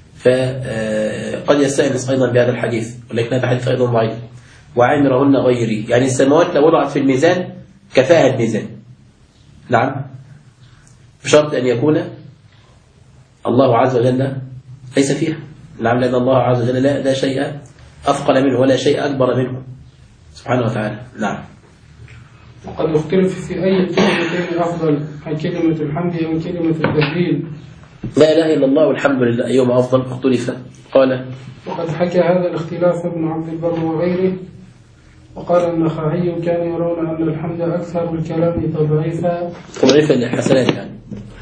فقد يستأنس أيضا بهذا الحديث، ولكن هذا حديث أيضا ضعيف. وعامرهن غيري، يعني السماوات لو وضعت في الميزان كفاها الميزان. نعم. بشرط أن يكون الله عز وجل ليس فيها. نعم. لأن الله عز وجل لا شيء أثقل منه ولا شيء أكبر منه سبحانه وتعالى. نعم. وقد اختلف في أي كلمتين أفضل، كلمة الحمد أو كلمة التهليل. لا إله إلا الله والحمد لله أيهما أفضل؟ اختلف. قال وقد حكى هذا الاختلاف ابن عبد البر وغيره، وقال النخعي كانوا يرون أن الحمد أكثر الكلام تضعيفا للحسنات يعني.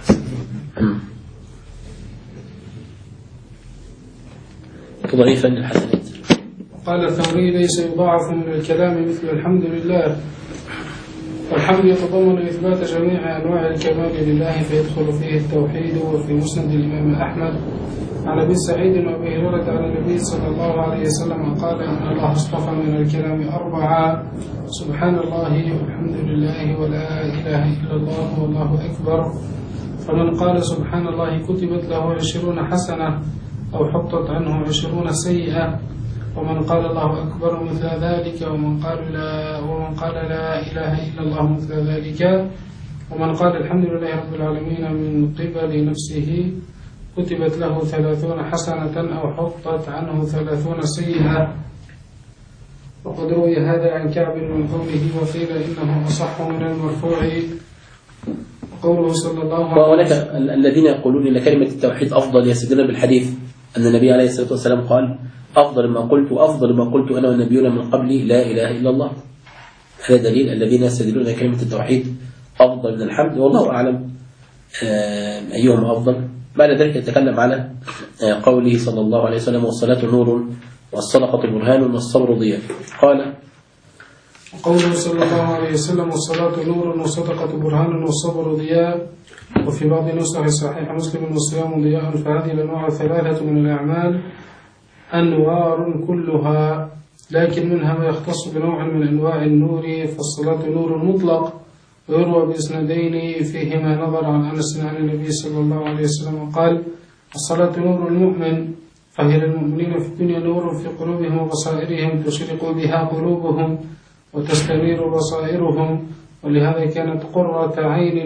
تضعيفا للحسنات. قال الثوري ليس يضاعف من الكلام مثل الحمد لله، والحمد يتضمن إثبات جميع أنواع الكمال لله فيدخل فيه التوحيد. وفي مسند الإمام أحمد عن أبي سعيد وأبي هريرة عن النبي صلى الله عليه وسلم قال إن الله اصطفى من الكلام 4: سبحان الله والحمد لله ولا إله إلا الله والله أكبر. فمن قال سبحان الله كتبت له 20 حسنة أو حطت عنه 20 سيئة. ومن قال الله أكبر مثل ذلك، ومن قال لا إله إلا الله مثل ذلك، ومن قال الحمد لله رب العالمين من قبل نفسه كتبت له 30 حسنة أو حطت عنه 30 سيئة. وقد روي هذا عن كعب من قوله وقيل إنه أصح من المرفوع. قوله صلى الله عليه وسلم. وهناك الذين يقولون إن كلمة التوحيد أفضل يستدلون بالحديث أن النبي عليه الصلاة والسلام قال أفضل ما قلت أنا والنبيون من قبلي لا إله إلا الله. هذا دليل الذين يستدلون أن كلمة التوحيد أفضل من الحمد، والله أعلم أيهم أفضل. بعد ذلك يتكلم على قوله صلى الله عليه وسلم والصلاة نور والصدقة برهان والصبر ضياء. قال قوله صلى الله عليه وسلم والصلاة نور والصدقة برهان والصبر ضياء. وفي بعض نسخ صحيح مسلم والصيام ضياء. فهذه الأنواع ثلاثة من الأعمال أنوار كلها، لكن منها ما يختص بنوع من أنواع النور، فالصلاة نور مطلق. ويروى بإسنادين فيهما نظر عن أنس عن النبي صلى الله عليه وسلم قال الصلاة نور المؤمن، فهي للمؤمنين في الدنيا نور في قلوبهم وبصائرهم تشرق بها قلوبهم وتستنير بصائرهم، ولهذا كانت قرة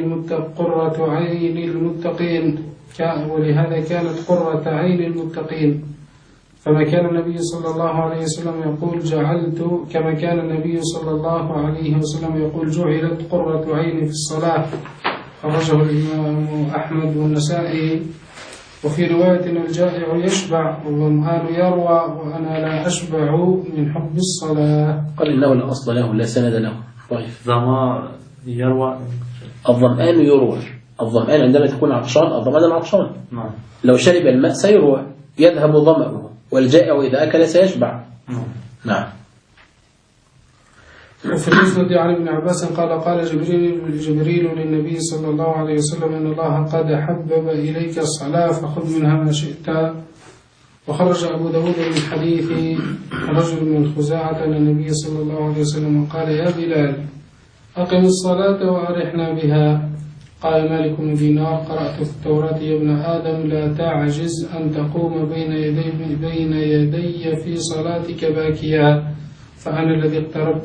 عين المتقين. فما كان النبي صلى الله عليه وسلم يقول جعلت قرة عيني في الصلاة. خرجه الإمام أحمد والنسائي. وفي رواية الجائع يشبع والظمآن يروى وأنا لا أشبع من حب الصلاة. قال إنه لا أصل له لا سند له. طيب يروى الظمآن يروى. الظمآن عندما تكون عطشان الظمآن عطشان، لو شرب الماء سيروى يذهب ظمأه، والجائع إذا أكل سيشبع. نعم. وفي المسند عن ابن عباس قال جبريل للنبي صلى الله عليه وسلم إن الله قد حبب إليك الصلاة فخذ منها ما شئت. وخرج أبو داود من حديث رجل من خزاعة النبي صلى الله عليه وسلم قال يا بلال أقم الصلاة وأرحنا بها. قال مالك بن دينار قرأت في التوراة يا ابن آدم لا تعجز أن تقوم بين يدي في صلاتك باكيا، فأنا الذي اقتربت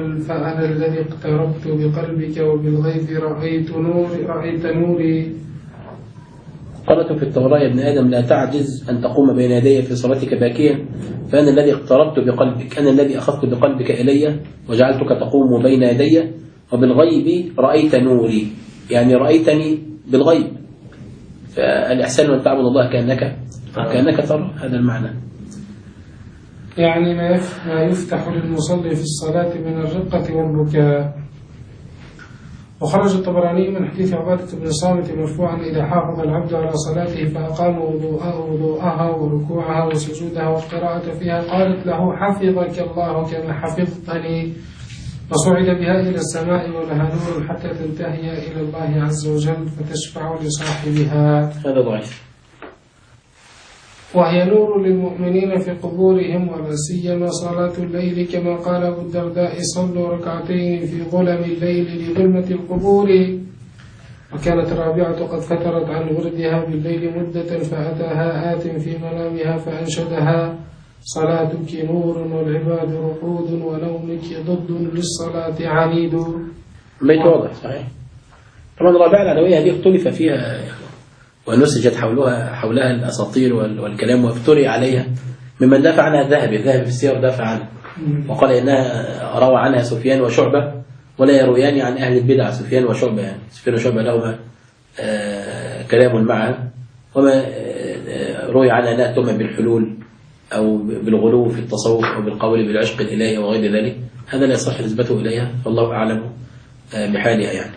بقلبك وبالغيب رأيت نوري. قرأت في التوراة يا ابن آدم لا تعجز أن تقوم بين يدي في صلاتك باكيا، فأنا الذي اقتربت بقلبك، أنا الذي أخذت بقلبك إلي وجعلتك تقوم بين يدي، وبالغيب رأيت نوري، يعني رأيتني بالغيب. فالإحسان أن تعبد الله كأنك ترى، هذا المعنى. يعني ما يفتح للمصلي في الصلاة من الرقة والبكاء. وخرج الطبراني من حديث عبادة بن صامت مرفوعا إذا حافظ العبد على صلاته فأقام وضوءها وركوعها وسجودها والقراءة فيها قالت له حفظك الله كما حفظتني، فصعد بها إلى السماء ولها نور حتى تنتهي إلى الله عز وجل فتشفع لصاحبها. هذا ضعيف. وهي نور للمؤمنين في قبورهم ولا سيما صلاة الليل، كما قال أبو الدرداء صلوا ركعتين في ظلم الليل لظلمة القبور. وكانت رابعة قد فترت عن وردها بالليل مدة فأتاها آت في منامها فأنشدها صلاتك نور والعباد رقود ونومك ضد للصلاة عنيد. بيت واضح صحيح. طبعا الرابعة العلوية هذه اختلف فيها ونسجت حولها الأساطير والكلام وافتري عليها ممن دافع عنها الذهبي في السير دافع عنها وقال إنها روى عنها سفيان وشعبة ولا يرويان عن أهل البدع. سفيان وشعبة يعني سفيان وشعبة لهما كلام معها، وما روي عنها أنها تؤمن بالحلول أو بالغلو في التصوف أو بالقول بالعشق الإلهي وغير ذلك، هذا لا يصح نسبته إليها فالله أعلم بحالها يعني.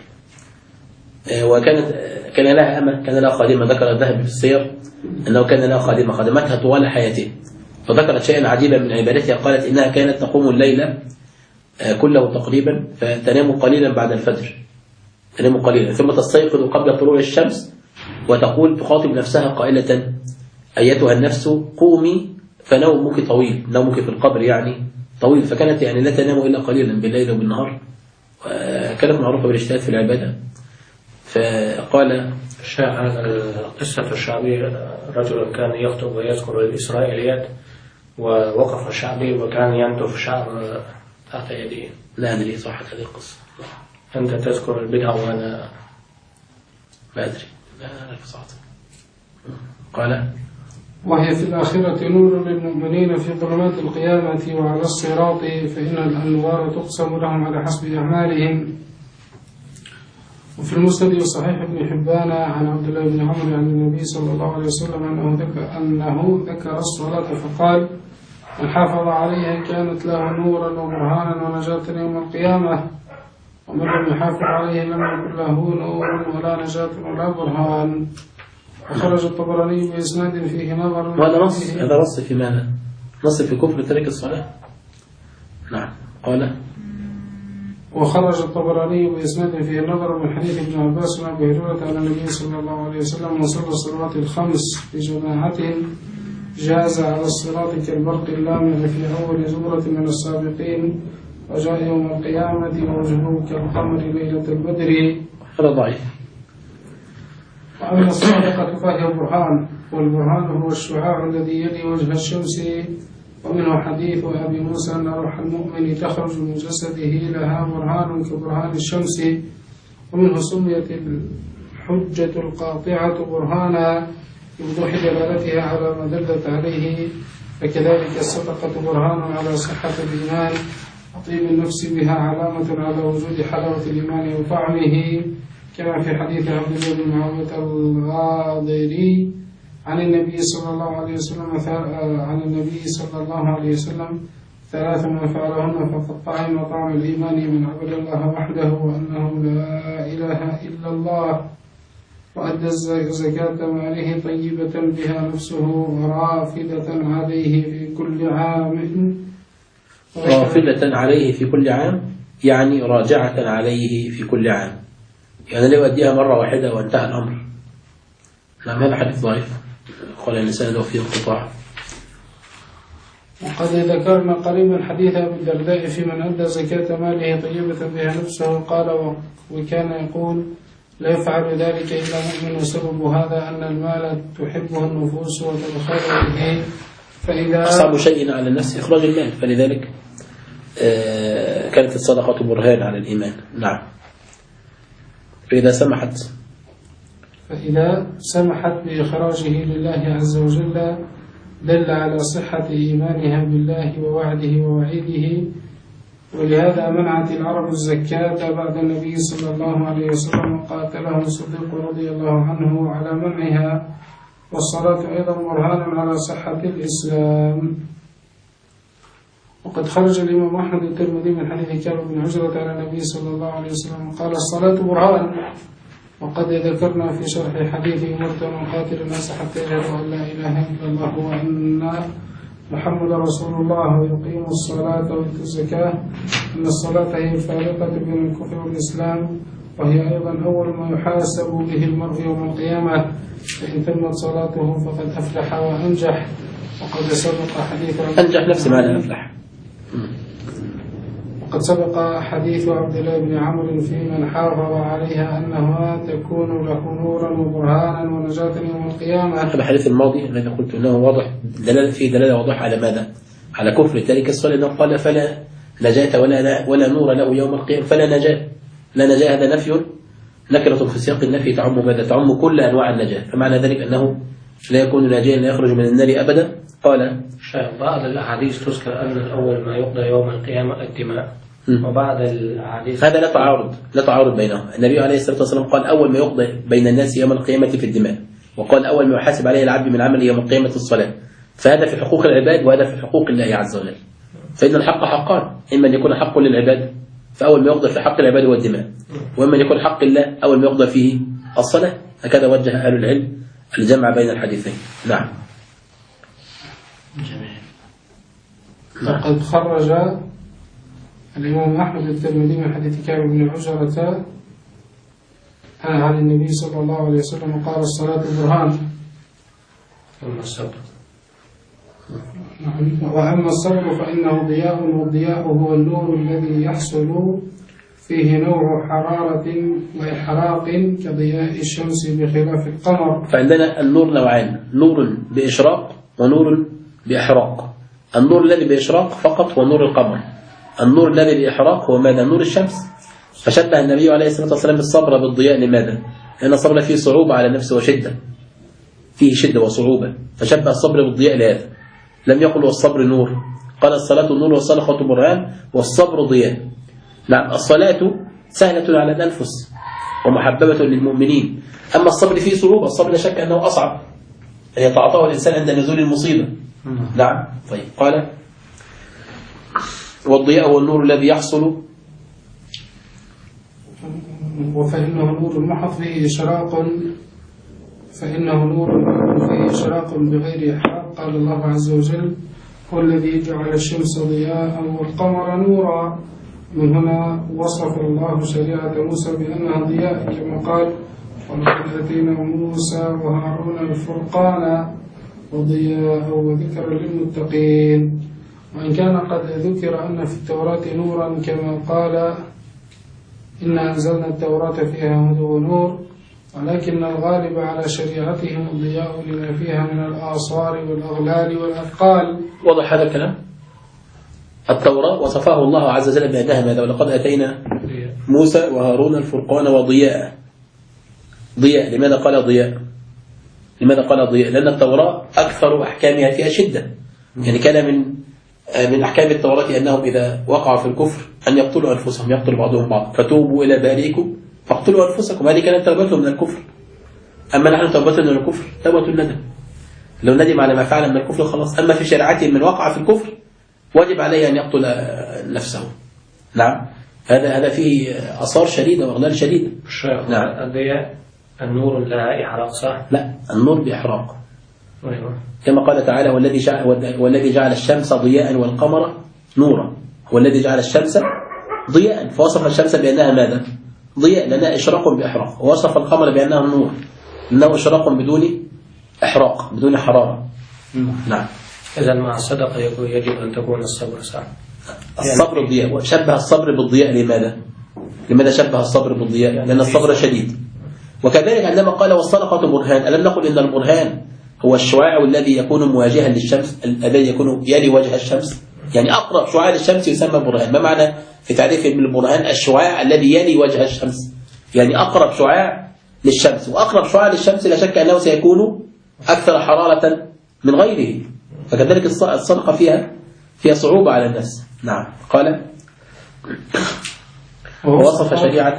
كان لها أمة، كان لها خادمة، ذكر الذهب في السير أنه كان لها خادمة خدمتها طوال حياته، فذكرت شيئا عجيبا من عبادتها، قالت إنها كانت تقوم الليل كله تقريبا فتنام قليلا بعد الفجر، تنام قليلا ثم تستيقظ قبل طلوع الشمس وتقول تخاطب نفسها قائلة أيتها النفس قومي فنومك طويل، نومك في القبر يعني طويل، فكانت يعني لا تنام إلا قليلا بالليل وبالنهار، وكانت معروفة بالاجتهاد في العبادة. فقال القصة في الشعبي رجل كان يخطب ويذكر الإسرائيليات ووقف الشعبي وكان ينتف شعر تحت يديه. لا أدري صحة هذه القصة. أنت تذكر البدعة وأنا لا أدري، لا أعرف صحته. قال وهي في الآخرة نور للمؤمنين في ظلمات القيامة وعلى الصراط، فإن الأنوار تقسم لهم على حسب أعمالهم. وفي المسند وصحيح ابن حبان عن عبد الله بن عمر عن النبي صلى الله عليه وسلم أنه ذكر الصلاة فقال: من حافظ عليها كانت له نورا وبرهانا ونجاة يوم القيامة، ومن لم يحافظ عليه لم يكن له نور ولا نجاة ولا برهان. وخرج الطبراني بإسناد فيه نظر. وهذا نص، هذا نص في ماذا؟ نص في كفر ترك الصلاة. نعم. قال: وخرج الطبراني بإسناد فيه نظر من حديث ابن عباس وأبي هريرة على النبي صلى الله عليه وسلم: وصلى الصلوات الخمس في جماعة جاز على الصراط كالبرق اللامع في أول زمرة من السابقين، وجاء يوم القيامة ووجهه كالقمر ليلة البدر. هذا ضعيف. وأما الصادقة فهي برهان، والبرهان هو الشعاع الذي يلي وجه الشمس. ومنه حديث أبي موسى أن روح المؤمن تخرج من جسده لها برهان كبرهان الشمس. ومنه سميت الحجة القاطعة برهانا لوضوح دلالتها على ما دلت عليه، فكذلك الصدقة برهان على صحة الإيمان، وطيب النفس بها علامة على وجود حلاوة الإيمان وطعمه، كما في حديث عبد الله بن معاوية الغاضري عن النبي صلى الله عليه وسلم: ثلاث من فعلهن فقد طعم طعم الإيمان: من عبد الله وحده وأنه لا إله إلا الله، وأدى زكاة ماله طيبة بها نفسه رافدة عليه في كل عام. رافدة عليه في كل عام يعني راجعة عليه في كل عام، يعني لو أديها مرة واحدة وانتهى الأمر. نعم. هذا حديث ضعيف، قال الإنسان له فيه انقطاع. وقد ذكرنا قريبا حديث أبي الدرداء في من أدى زكاة ماله طيبة بها نفسه، قال: وكان يقول: لا يفعل ذلك إلا مؤمن، وسبب هذا أن المال تحبه النفوس وتبخل به، فإذا أصعب شيء على النفس إخراج المال، فلذلك كانت الصدقة برهان على الإيمان. نعم. فإذا سمحت بإخراجه لله عز وجل دل على صحة إيمانها بالله ووعده ووعيده. ولهذا منعت العرب الزكاة بعد النبي صلى الله عليه وسلم، وقاتلهم الصديق رضي الله عنه على منعها. والصلاة أيضا برهان على صحة الإسلام. وقد خرج الإمام أحمد الترمذي من حديث كعب بن عجرة على النبي صلى الله عليه وسلم قال: الصلاة برهان. وقد ذكرنا في شرح حديث: أمرت أن أقاتل الناس حتى يشهدوا أن لا إله إلا الله وأن محمد رسول الله ويقيموا الصلاة ويؤتوا الزكاة، أن الصلاة هي الفارقة بين الكفر والإسلام، وهي أيضا أول ما يحاسب به المرء يوم القيامة، فإن تمت صلاته فقد أفلح وأنجح. وقد سبق حديث أنجح نفس معنى أفلح. وقد سبق حديث عبد الله بن عمرو في من حافظ عليها أنها تكون له نورا وبرهانا ونجاة يوم القيامة. هذا الحديث الماضي الذي قلت أنه واضح، فيه دلالة واضحة على ماذا؟ على كفر تارك الصلاة، أنه قال: فلا نجاة ولا نور له يوم القيامة، فلا نجاة. لا نجاة هذا نفي، نكرة في سياق النفي تعم ماذا؟ تعم كل أنواع النجاة، فمعنى ذلك أنه لا يكون ناجيا لا يخرج من النار أبدا. قال: بعض الأحاديث تذكر أن أول ما يقضى يوم القيامة الدماء، وبعض الأحاديث هذا لا تعارض بينهما. النبي عليه الصلاة والسلام قال: أول ما يقضى بين الناس يوم القيامة في الدماء، وقال: أول ما يحاسب عليه العبد من عمل يوم القيامة الصلاة. فهذا في حقوق العباد وهذا في حقوق الله عز وجل. فإن الحق حقان، إما أن يكون حق للعباد فأول ما يقضى في حق العباد هو الدماء، وإما أن يكون حق الله أول ما يقضى فيه الصلاة. هكذا وجه أهل العلم الجمع بين الحديثين. نعم. وقد خرج الإمام أحمد الترمذي من حديث كعب بن عجرة عن النبي صلى الله عليه وسلم قال: الصلاة برهان. وأما الصبر فإنه ضياء، والضياء هو النور الذي يحصل فيه نوع حرارة وإحراق كضياء الشمس بخلاف القمر. فعندنا النور نوعان: نور بإشراق ونور بإحراق. النور الذي بإشراق فقط هو نور القمر. النور الذي بإحراق هو ماذا؟ نور الشمس. فشبه النبي عليه الصلاة والسلام الصبر بالضياء. لماذا؟ لأن الصبر فيه صعوبة على النفس وشدة، فيه شدة وصعوبة، فشبه الصبر بالضياء لهذا. لم يقل والصبر نور، قال الصلاة نور والصدقة برهان والصبر ضياء. نعم، الصلاة سهلة على الأنفس ومحببة للمؤمنين، أما الصبر فيه صعوبة. الصبر لا شك أنه أصعب أن يتعاطاه الإنسان عند نزول المصيبة. نعم. طيب، قال والضياء هو النور الذي يحصل، وفإنه نور المحض فيه إشراق، فإنه نور فيه إشراق بغير إحراق. قال الله عز وجل هو الذي جعل الشمس ضياء والقمر نورا. من هنا وصف الله شريعة موسى بأنها ضياء، كما قال ولقد آتينا موسى وهارون الفرقان وضياء وذكرا للمتقين. وإن كان قد ذكر أن في التوراة نورا كما قال إنا أنزلنا التوراة فيها هدى ونور، ولكن الغالب على شريعتهم الضياء لما فيها من الآثار والأغلال والأثقال. واضح هذا الكلام؟ التوراة وصفه الله عز وجل بأنها ماذا؟ ولقد أتينا موسى وهارون الفرقان وضياء. ضياء، لماذا قال ضياء؟ لماذا قال ضياء؟ لأن التوراة أكثر أحكامها فيها شدة. يعني كان من أحكام التوراة أنهم إذا وقعوا في الكفر أن يقتلوا أنفسهم، يقتل بعضهم بعض، فتوبوا إلى بارئكم فاقتلوا أنفسكم. هذه كانت توبتهم من الكفر. أما نحن توبتنا من الكفر توبة الندم، لو ندم على ما فعل من الكفر خلاص. أما في شريعتهم من وقع في الكفر واجب عليه أن يقتل نفسه. نعم، هذا فيه آثار شديدة وأغلال شديدة. نعم. الضياء النور لا إحراق، صح؟ لا، النور بإحراق. كما قال تعالى والذي جعل الشمس ضياء والقمر نورا. هو الذي جعل الشمس ضياء، فوصف الشمس بأنها ماذا؟ ضياء، لأنها إشراق بإحراق. ووصف القمر بأنه نور، لأنه إشراق بدون إحراق، بدون حرارة. نعم. إذا مع الصدقة يجب أن تكون الصبر، صح؟ الصبر الضياء، وشبه الصبر بالضياء لماذا؟ لماذا شبه الصبر بالضياء؟ لأن الصبر شديد. وكذلك عندما قال والصدقة برهان، ألم نقل إن البرهان هو الشعاع الذي يكون مواجها للشمس، الذي يكون يلي وجه الشمس، يعني أقرب شعاع للشمس يسمى برهان. ما معنى في تعريف من البرهان؟ الشعاع الذي يلي وجه الشمس، يعني أقرب شعاع للشمس. وأقرب شعاع للشمس لا شك أنه سيكون أكثر حرارة من غيره. فكذلك الصدقة فيها صعوبة على الناس. نعم. قال ووصف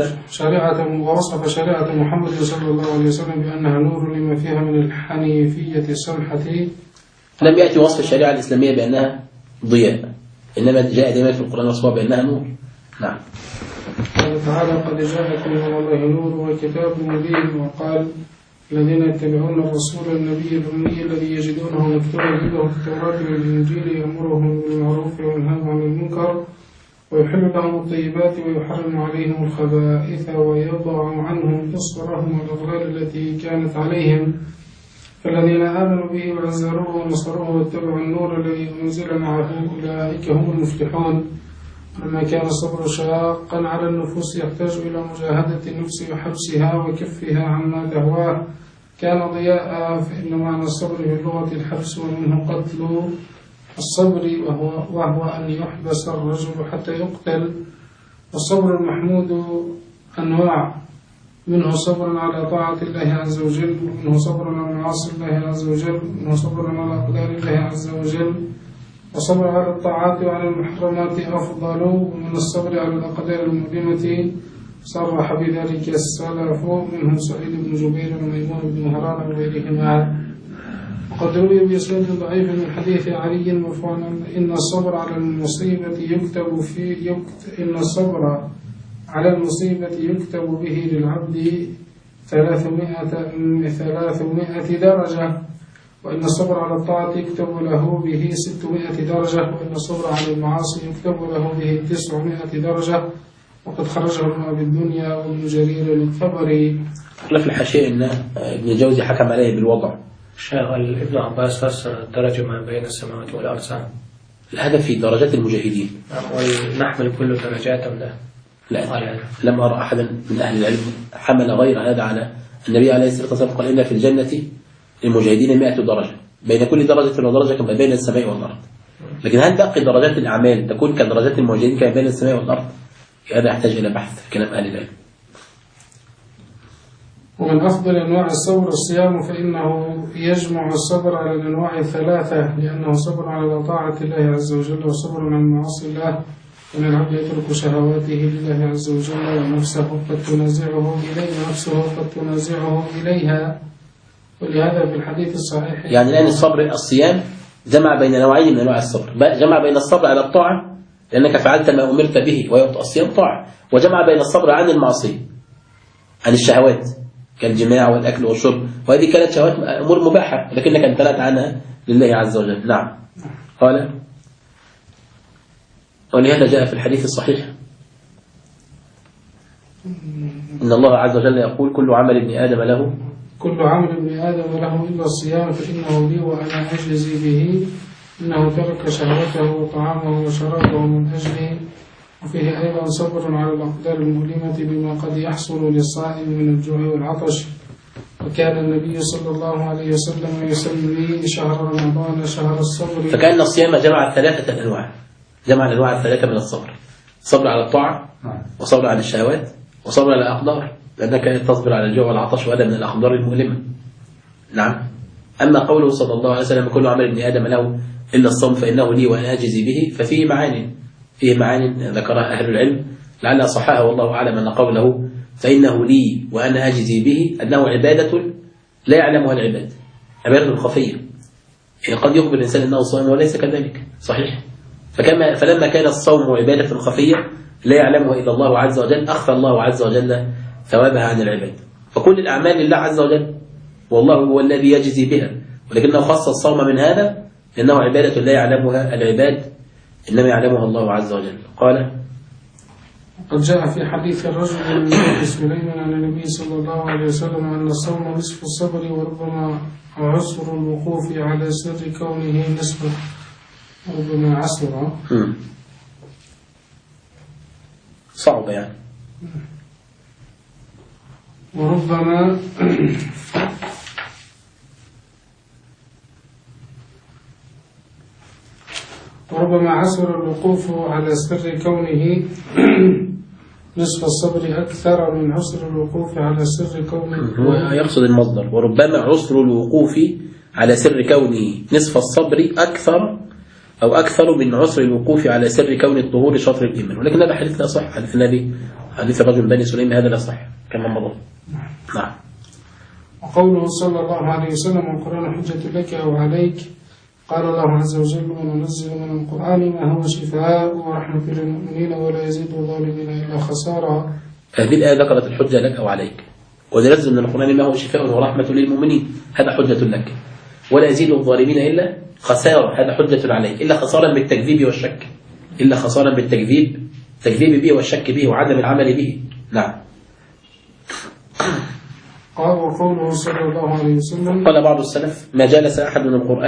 شريعة محمد صلى الله عليه وسلم بأنها نور لما فيها من الحنيفية السمحة. لم يأتي وصف الشريعة الإسلامية بأنها ضياء، إنما جاء دائما في القرآن وصفها بأنها نور. نعم. قال تعالى قد جاءكم من الله نور وكتاب مبين. وقال الذين يتبعون الرسول النبي الأمي الذي يجدونه مكتوبا عنده في التوراة والإنجيل يأمرهم بالمعروف وينهاهم عن المنكر ويحل لهم الطيبات ويحرم عليهم الخبائث ويضع عنهم إصرهم والأغلال التي كانت عليهم. فالذين آمنوا به وعزروه ونصروه واتبعوا النور الذي أنزل معه أولئك هم المفلحون. لما كان الصبر شاقا على النفوس يحتاج إلى مجاهدة النفس وحبسها وكفها عما تهواه كان ضياء. فإن معنى الصبر في اللغة الحبس، ومنه قتل الصبر وهو أن يحبس الرجل حتى يقتل. والصبر المحمود أنواع، منه صبر على طاعة الله عز وجل، ومنه صبر على معاصي الله عز وجل، ومنه صبر على أقدار الله عز وجل. وصبر على الطاعات وعلى المحرمات أفضل من الصبر على الأقدار المؤلمة. صرح بذلك السلف، منهم سعيد بن جبير وميمون بن مهران وغيرهما. وقد روي بإسناد ضعيف من حديث علي مرفوعا إن الصبر على المصيبة يكتب به للعبد 300 درجة، وإن الصبر على الطاعة يكتب له به 600 درجة، وإن الصبر على المعاصي يكتب له به 900 درجة. وقد خرجه ابن أبي الدنيا وابن جرير الطبري. قال في الحاشية إن ابن الجوزي حكم عليه بالوضع. شيخ ابن عباس فسر الدرجة ما بين السماوات والأرض. هذا في درجات المجاهدين. ونحمل كل درجات أم لا؟ لا، لم أرى أحدا من أهل العلم حمل غير هذا على النبي عليه الصلاة والسلام. قال إن في الجنة للمجاهدين 100 درجة، بين كل درجة ودرجة كما بين السماء والأرض. لكن هل باقي درجات الأعمال تكون كدرجات المجاهدين كما بين السماء والأرض؟ هذا يحتاج إلى بحث في كلام أهل العلم. ومن أفضل أنواع الصبر الصيام، فإنه يجمع الصبر على الأنواع الثلاثة، لأنه صبر على طاعة الله عز وجل، وصبر عن معاصي الله، أن العبد يترك شهواته لله عز وجل، ونفسه قد تنازعه إليها. ولهذا في الحديث الصحيح يعني الآن الصيام جمع بين نوعين من أنواع الصبر، جمع بين الصبر على الطاعة لأنك فعلت ما أمرت به ويبقى الصيام طاعة، وجمع بين الصبر عن المعصية، عن الشهوات كالجماع والأكل والشرب، وهذه كانت شهوات أمور مباحة لكنك امتنعت عنها لله عز وجل. نعم. قال ولهذا جاء في الحديث الصحيح إن الله عز وجل يقول كل عمل ابن آدم له إلا الصيام فإنه لي وأنا أجزي به، إنه ترك شهوته وطعامه وشرابه من أجلي. وفيه أيضا صبر على الأقدار المؤلمة بما قد يحصل للصائم من الجوع والعطش. وكان النبي صلى الله عليه وسلم يسمي شهر رمضان شهر الصبر. فكأن الصيام جمع ثلاثة أنواع، جمع الأنواع الثلاثة من الصبر: صبر على الطاعة، وصبر على الشهوات، وصبر على الأقدار، لأنك تصبر على الجوع والعطش وهذا من الأقدار المؤلمة. نعم. أما قوله صلى الله عليه وسلم كل عمل ابن آدم له إلا الصوم فإنه لي وأنا أجزي به، ففيه معاني ذكرها أهل العلم لعلها صحاها والله أعلم، أن قوله فإنه لي وأنا أجزي به أنه عبادة لا يعلمها العباد، عبادة خفية، يعني قد يخبر الإنسان أنه صائم وليس كذلك، صحيح. فلما كان الصوم عبادة خفية لا يعلمها إلا الله عز وجل، أخفى الله عز وجل ثوابها عن العباد. فكل الأعمال لله عز وجل والله هو الذي يجزي بها، ولكنه خص الصوم من هذا لأنه عبادة لا يعلمها العباد إنما يعلمها الله عز وجل. قال قد جاء في حديث الرجل من أبي سليمان عن النبي صلى الله عليه وسلم أن الصوم نصف الصبر، وربما عسر الوقوف على سر كونه نصفه، ربما عسر صعب يعني، وربما عسر الوقوف على سر كونه نصف الصبر أكثر من عسر الوقوف على سر كونه. ويقصد المصدر وربما عسر الوقوف على سر كونه نصف الصبر أكثر من عسر الوقوف على سر كون الطهور شطر الإيمان. ولكن هذا حديث لا صح، حديث النبي، حديث الرجل بني سليم هذا لا صح كما مضى. نعم. وقوله صلى الله عليه وسلم القرآن حجة لك أو عليك، قال الله عز وجل وننزل من القرآن ما هو شفاء ورحمة للمؤمنين ولا يزيد الظالمين إلا خسارا. هذه الآية ذكرت الحجة لك أو عليك، وننزل من القرآن ما هو شفاء ورحمة للمؤمنين، هذا حجة لك، ولا يزيد الظالمين إلا خسارة، هذا حجة عليك، إلا خسارا بالتكذيب والشك، إلا خسارا بالتكذيب به والشك به وعدم العمل به. نعم. قال وقوله صلى الله عليه وسلم قال بعض السلف ما جالس أحد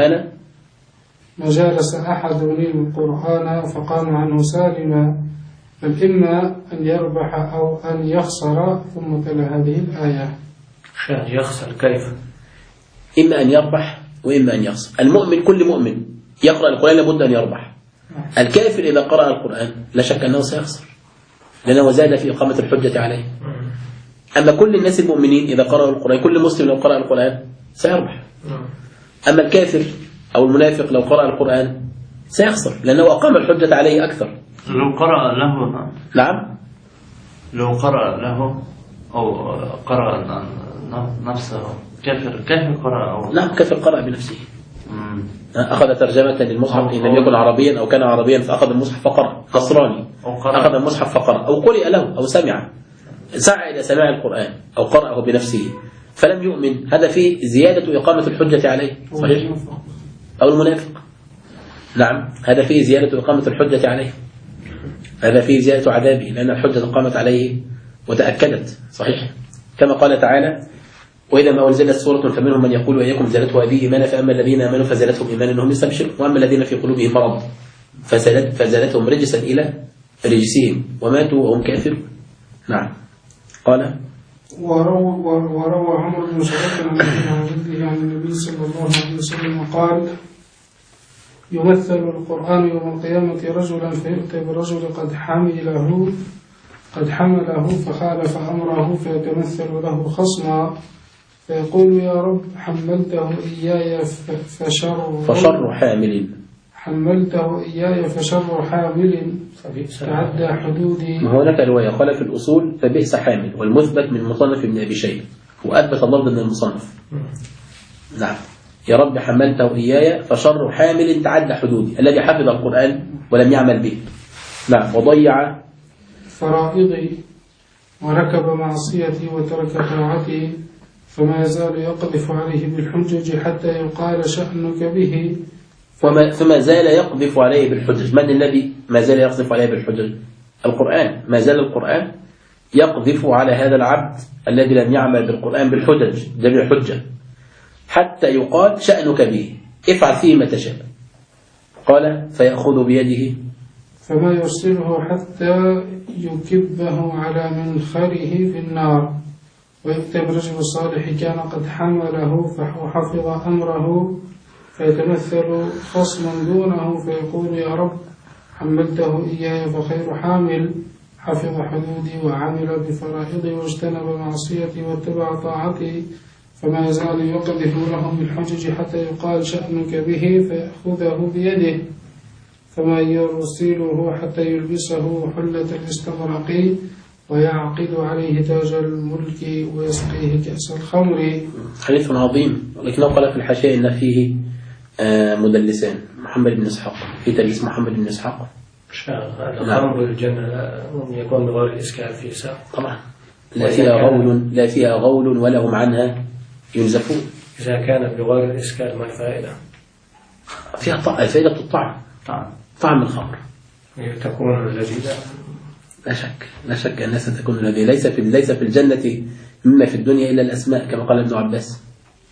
القرآن فقام عنه سالما، بل إما أن يربح أو أن يخسر، ثم تلا هذه الآية. يخسر كيف؟ إما أن يربح وإما أن يخسر. المؤمن كل مؤمن يقرأ القرآن لابد أن يربح. الكافر إذا قرأ القرآن لا شك أنه سيخسر لأنه زاد في إقامة الحجة عليه. أما كل الناس المؤمنين إذا قرأوا القرآن، كل مسلم لو قرأ القرآن سيربح. أما الكافر أو المنافق لو قرأ القرآن سيخسر لأنه أقام الحجة عليه أكثر. لو قرأ له. نعم. لو قرأ له أو قرأ نفسه كيف قرأ أو نعم كيف قرأ بنفسه. أخذ ترجمة للمصحف إن لم يكن عربيا أو كان عربيا فأخذ المصحف فقرأ. نصراني أخذ المصحف فقرأ، أو قرئ له أو سعى إلى سماع القرآن أو قرأه بنفسه فلم يؤمن، هذا فيه زيادة إقامة الحجة عليه، صحيح؟ أو المنافق، نعم، هذا فيه زيادة إقامة الحجة عليه، هذا فيه زيادة عذابه لأن الحجة قامت عليه وتأكدت، صحيح؟ كما قال تعالى وإذا ما أنزلت سورة فمنهم من يقول وإياكم زادته هذه إيمانا فأما الذين آمنوا فزادتهم إيمانا إنهم يستبشرون وأما الذين في قلوبهم مرض فزادتهم رجسا إلى رجسهم وماتوا وهم كافرون. نعم. قال وروى عمرو بن شريك عن جده عن النبي صلى الله عليه وسلم قال يمثل القرآن يوم القيامة رجلا فيؤتى برجل قد حمله قد حمله فخالف أمره فيتمثل له خصما فيقول يا رب حملته إياي فشر حامل حملته إياي فشر حامل تعدى حدودي. ما هناك رواية قال في الأصول فبئس حامل، والمثبت من مصنف ابن أبي شيبة، وأثبت اللفظ من المصنف. نعم، يا رب حملته إياي فشر حامل تعدى حدودي، الذي حفظ القرآن ولم يعمل به. نعم، وضيع فرائضي وركب معصيتي وترك طاعتي، فما يزال يقذف عليه بالحجج حتى يقال شأنك به. فما زال يقذف عليه بالحجج. من الذي ما زال يقذف عليه بالحجج؟ القرآن. ما زال القرآن يقذف على هذا العبد الذي لم يعمل بالقرآن بالحجج، جميع حجة، حتى يقال شأنك به، افعل فيه ما تشاء. قال فيأخذ بيده فما يرسله حتى يكبه على منخره في النار، ويكتب رجل الصالح كان قد حمله وحفظ أمره فيتمثل خصما دونه فيقول يا رب حملته إياي فخير حامل حفظ حدودي وعمل بفرائضي واجتنب معصيتي واتبع طاعتي، فما يزال يقذف لهم بالحجج حتى يقال شأنك به فيأخذه بيده، فما يرسله حتى يلبسه حلة الاستبرق ويعقد عليه تاج الملك ويسقيه كأس الخمر. حديث عظيم، ولكنه قال في الحاشية إن فيه مدلسان، محمد بن إسحاق، في تدليس محمد بن إسحاق. الخمر الجنة يكون بغير الإسكال في ساق طبعا لا فيها غول ولا هم عنها ينزفون. إذا كانت بغير الإسكال ما الفائدة؟ فيها فائدة الطعم، طعم الخمر تكون لذيذة. لا شك أنها ستكون لذيذة. ليس في الجنة مما في الدنيا إلا الأسماء كما قال ابن عباس.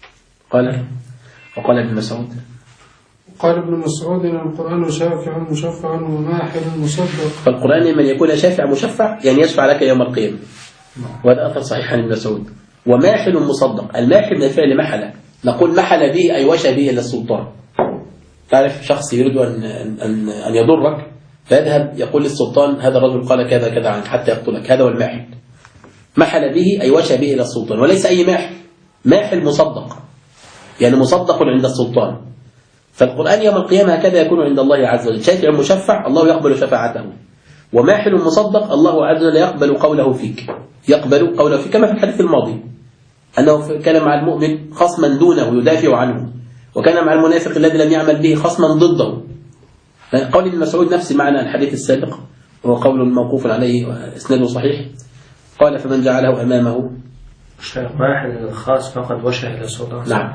وقال ابن مسعود قال ابن مسعود إن القرآن شافع مشفع وماحل مصدق. فالقرآن من يكون شافع مشفع يعني يشفع لك يوم القيامة، وهذا أثر صحيح عن ابن مسعود. وماحل مصدق، الماحل من الفعل محل، نقول محل به أي وشى به إلى السلطان. تعرف شخص يريد أن يضرك فيذهب يقول للسلطان هذا الرجل قال كذا كذا عنك حتى يقتلك، هذا هو الماحل. محل به أي وشى به إلى السلطان، وليس أي ماحل مصدق، يعني مصدق عند السلطان. فالقرآن يوم القيامة هكذا يكون عند الله عز وجل، شافع مشفع الله يقبل شفاعته، وماحل مصدق الله عز وجل يقبل قوله فيك، كما في الحديث الماضي أنه كان مع المؤمن خصما دونه يدافع عنه، وكان مع المنافق الذي لم يعمل به خصما ضده. قول ابن مسعود نفس معنى الحديث السابق، وهو قول موقوف عليه وإسناده صحيح. قال فمن جعله أمامه ماحل خاص فقد وشى إلى السلطان. نعم.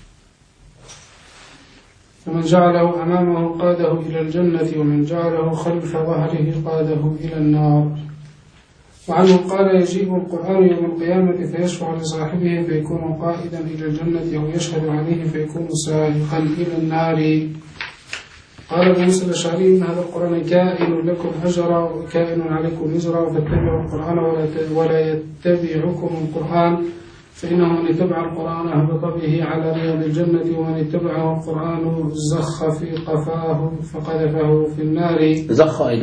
فمن جعله أمامه قاده إلى الجنة، ومن جعله خلف ظهره قاده إلى النار. وعنه قال يجيء القرآن يوم القيامة فيشفع لصاحبه فيكون قائدا إلى الجنة، أو يشهد عليه فيكون سائقا إلى النار. قال ابو موسى الأشعري إن هذا القرآن كائن لكم أجرا وكائن عليكم وزرا، فاتبعوا القرآن ولا يتبعكم القرآن، فإنه من اتبع القرآن هبط به على رياض الجنة، ومن اتبعه القرآن زخ في قفاه فقذفه في النار. زخ أي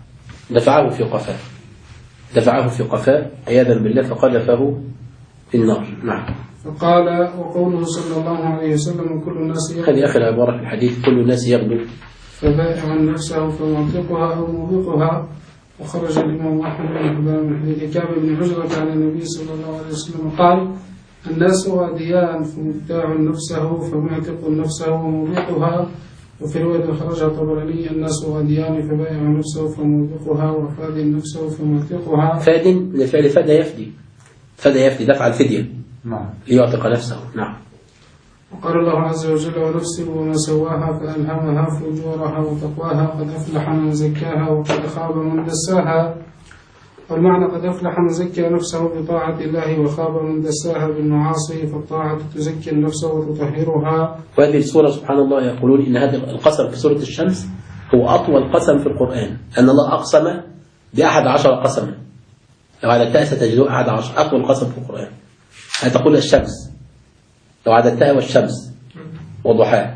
دفعه في قفاه عياذا بالله فقذفه في النار. نعم. فقال وقوله صلى الله عليه وسلم كل الناس يغدو، هذه آخر عبارة في الحديث، كل الناس يغدو فبائع نفسه فمنطقها أو موبقها. وخرج الإمام أحمد بن حبان من حديث كعب بن عجرة عن النبي صلى الله عليه وسلم قال الناس واديان، فمبتاع نفسه فمعتق نفسه وموبقها. وفي رواية خرجها الطبراني الناس واديان، فبائع نفسه فموبقها وفاد نفسه فمعتقها. فاد لفعل فدى يفدي دفع الفدية ليعتق نفسه. نعم. وقال الله عز وجل ونفس وما سواها فألهمها فجورها وتقواها، قد أفلح من زكاها وقد خاب من دساها. والمعنى قد أفلح من زكى نفسه بطاعة الله، وخاب من دساها بالمعاصي، فالطاعة تزكي النفس وتطهرها. وهذه السورة سبحان الله يقولون إن هذا القسم في سورة الشمس هو أطول قسم في القرآن، أن الله أقسم ب11 قسما، لو عددتها ستجد 11 أطول قسم في القرآن. هتقول الشمس لو عددتها، والشمس وضحاها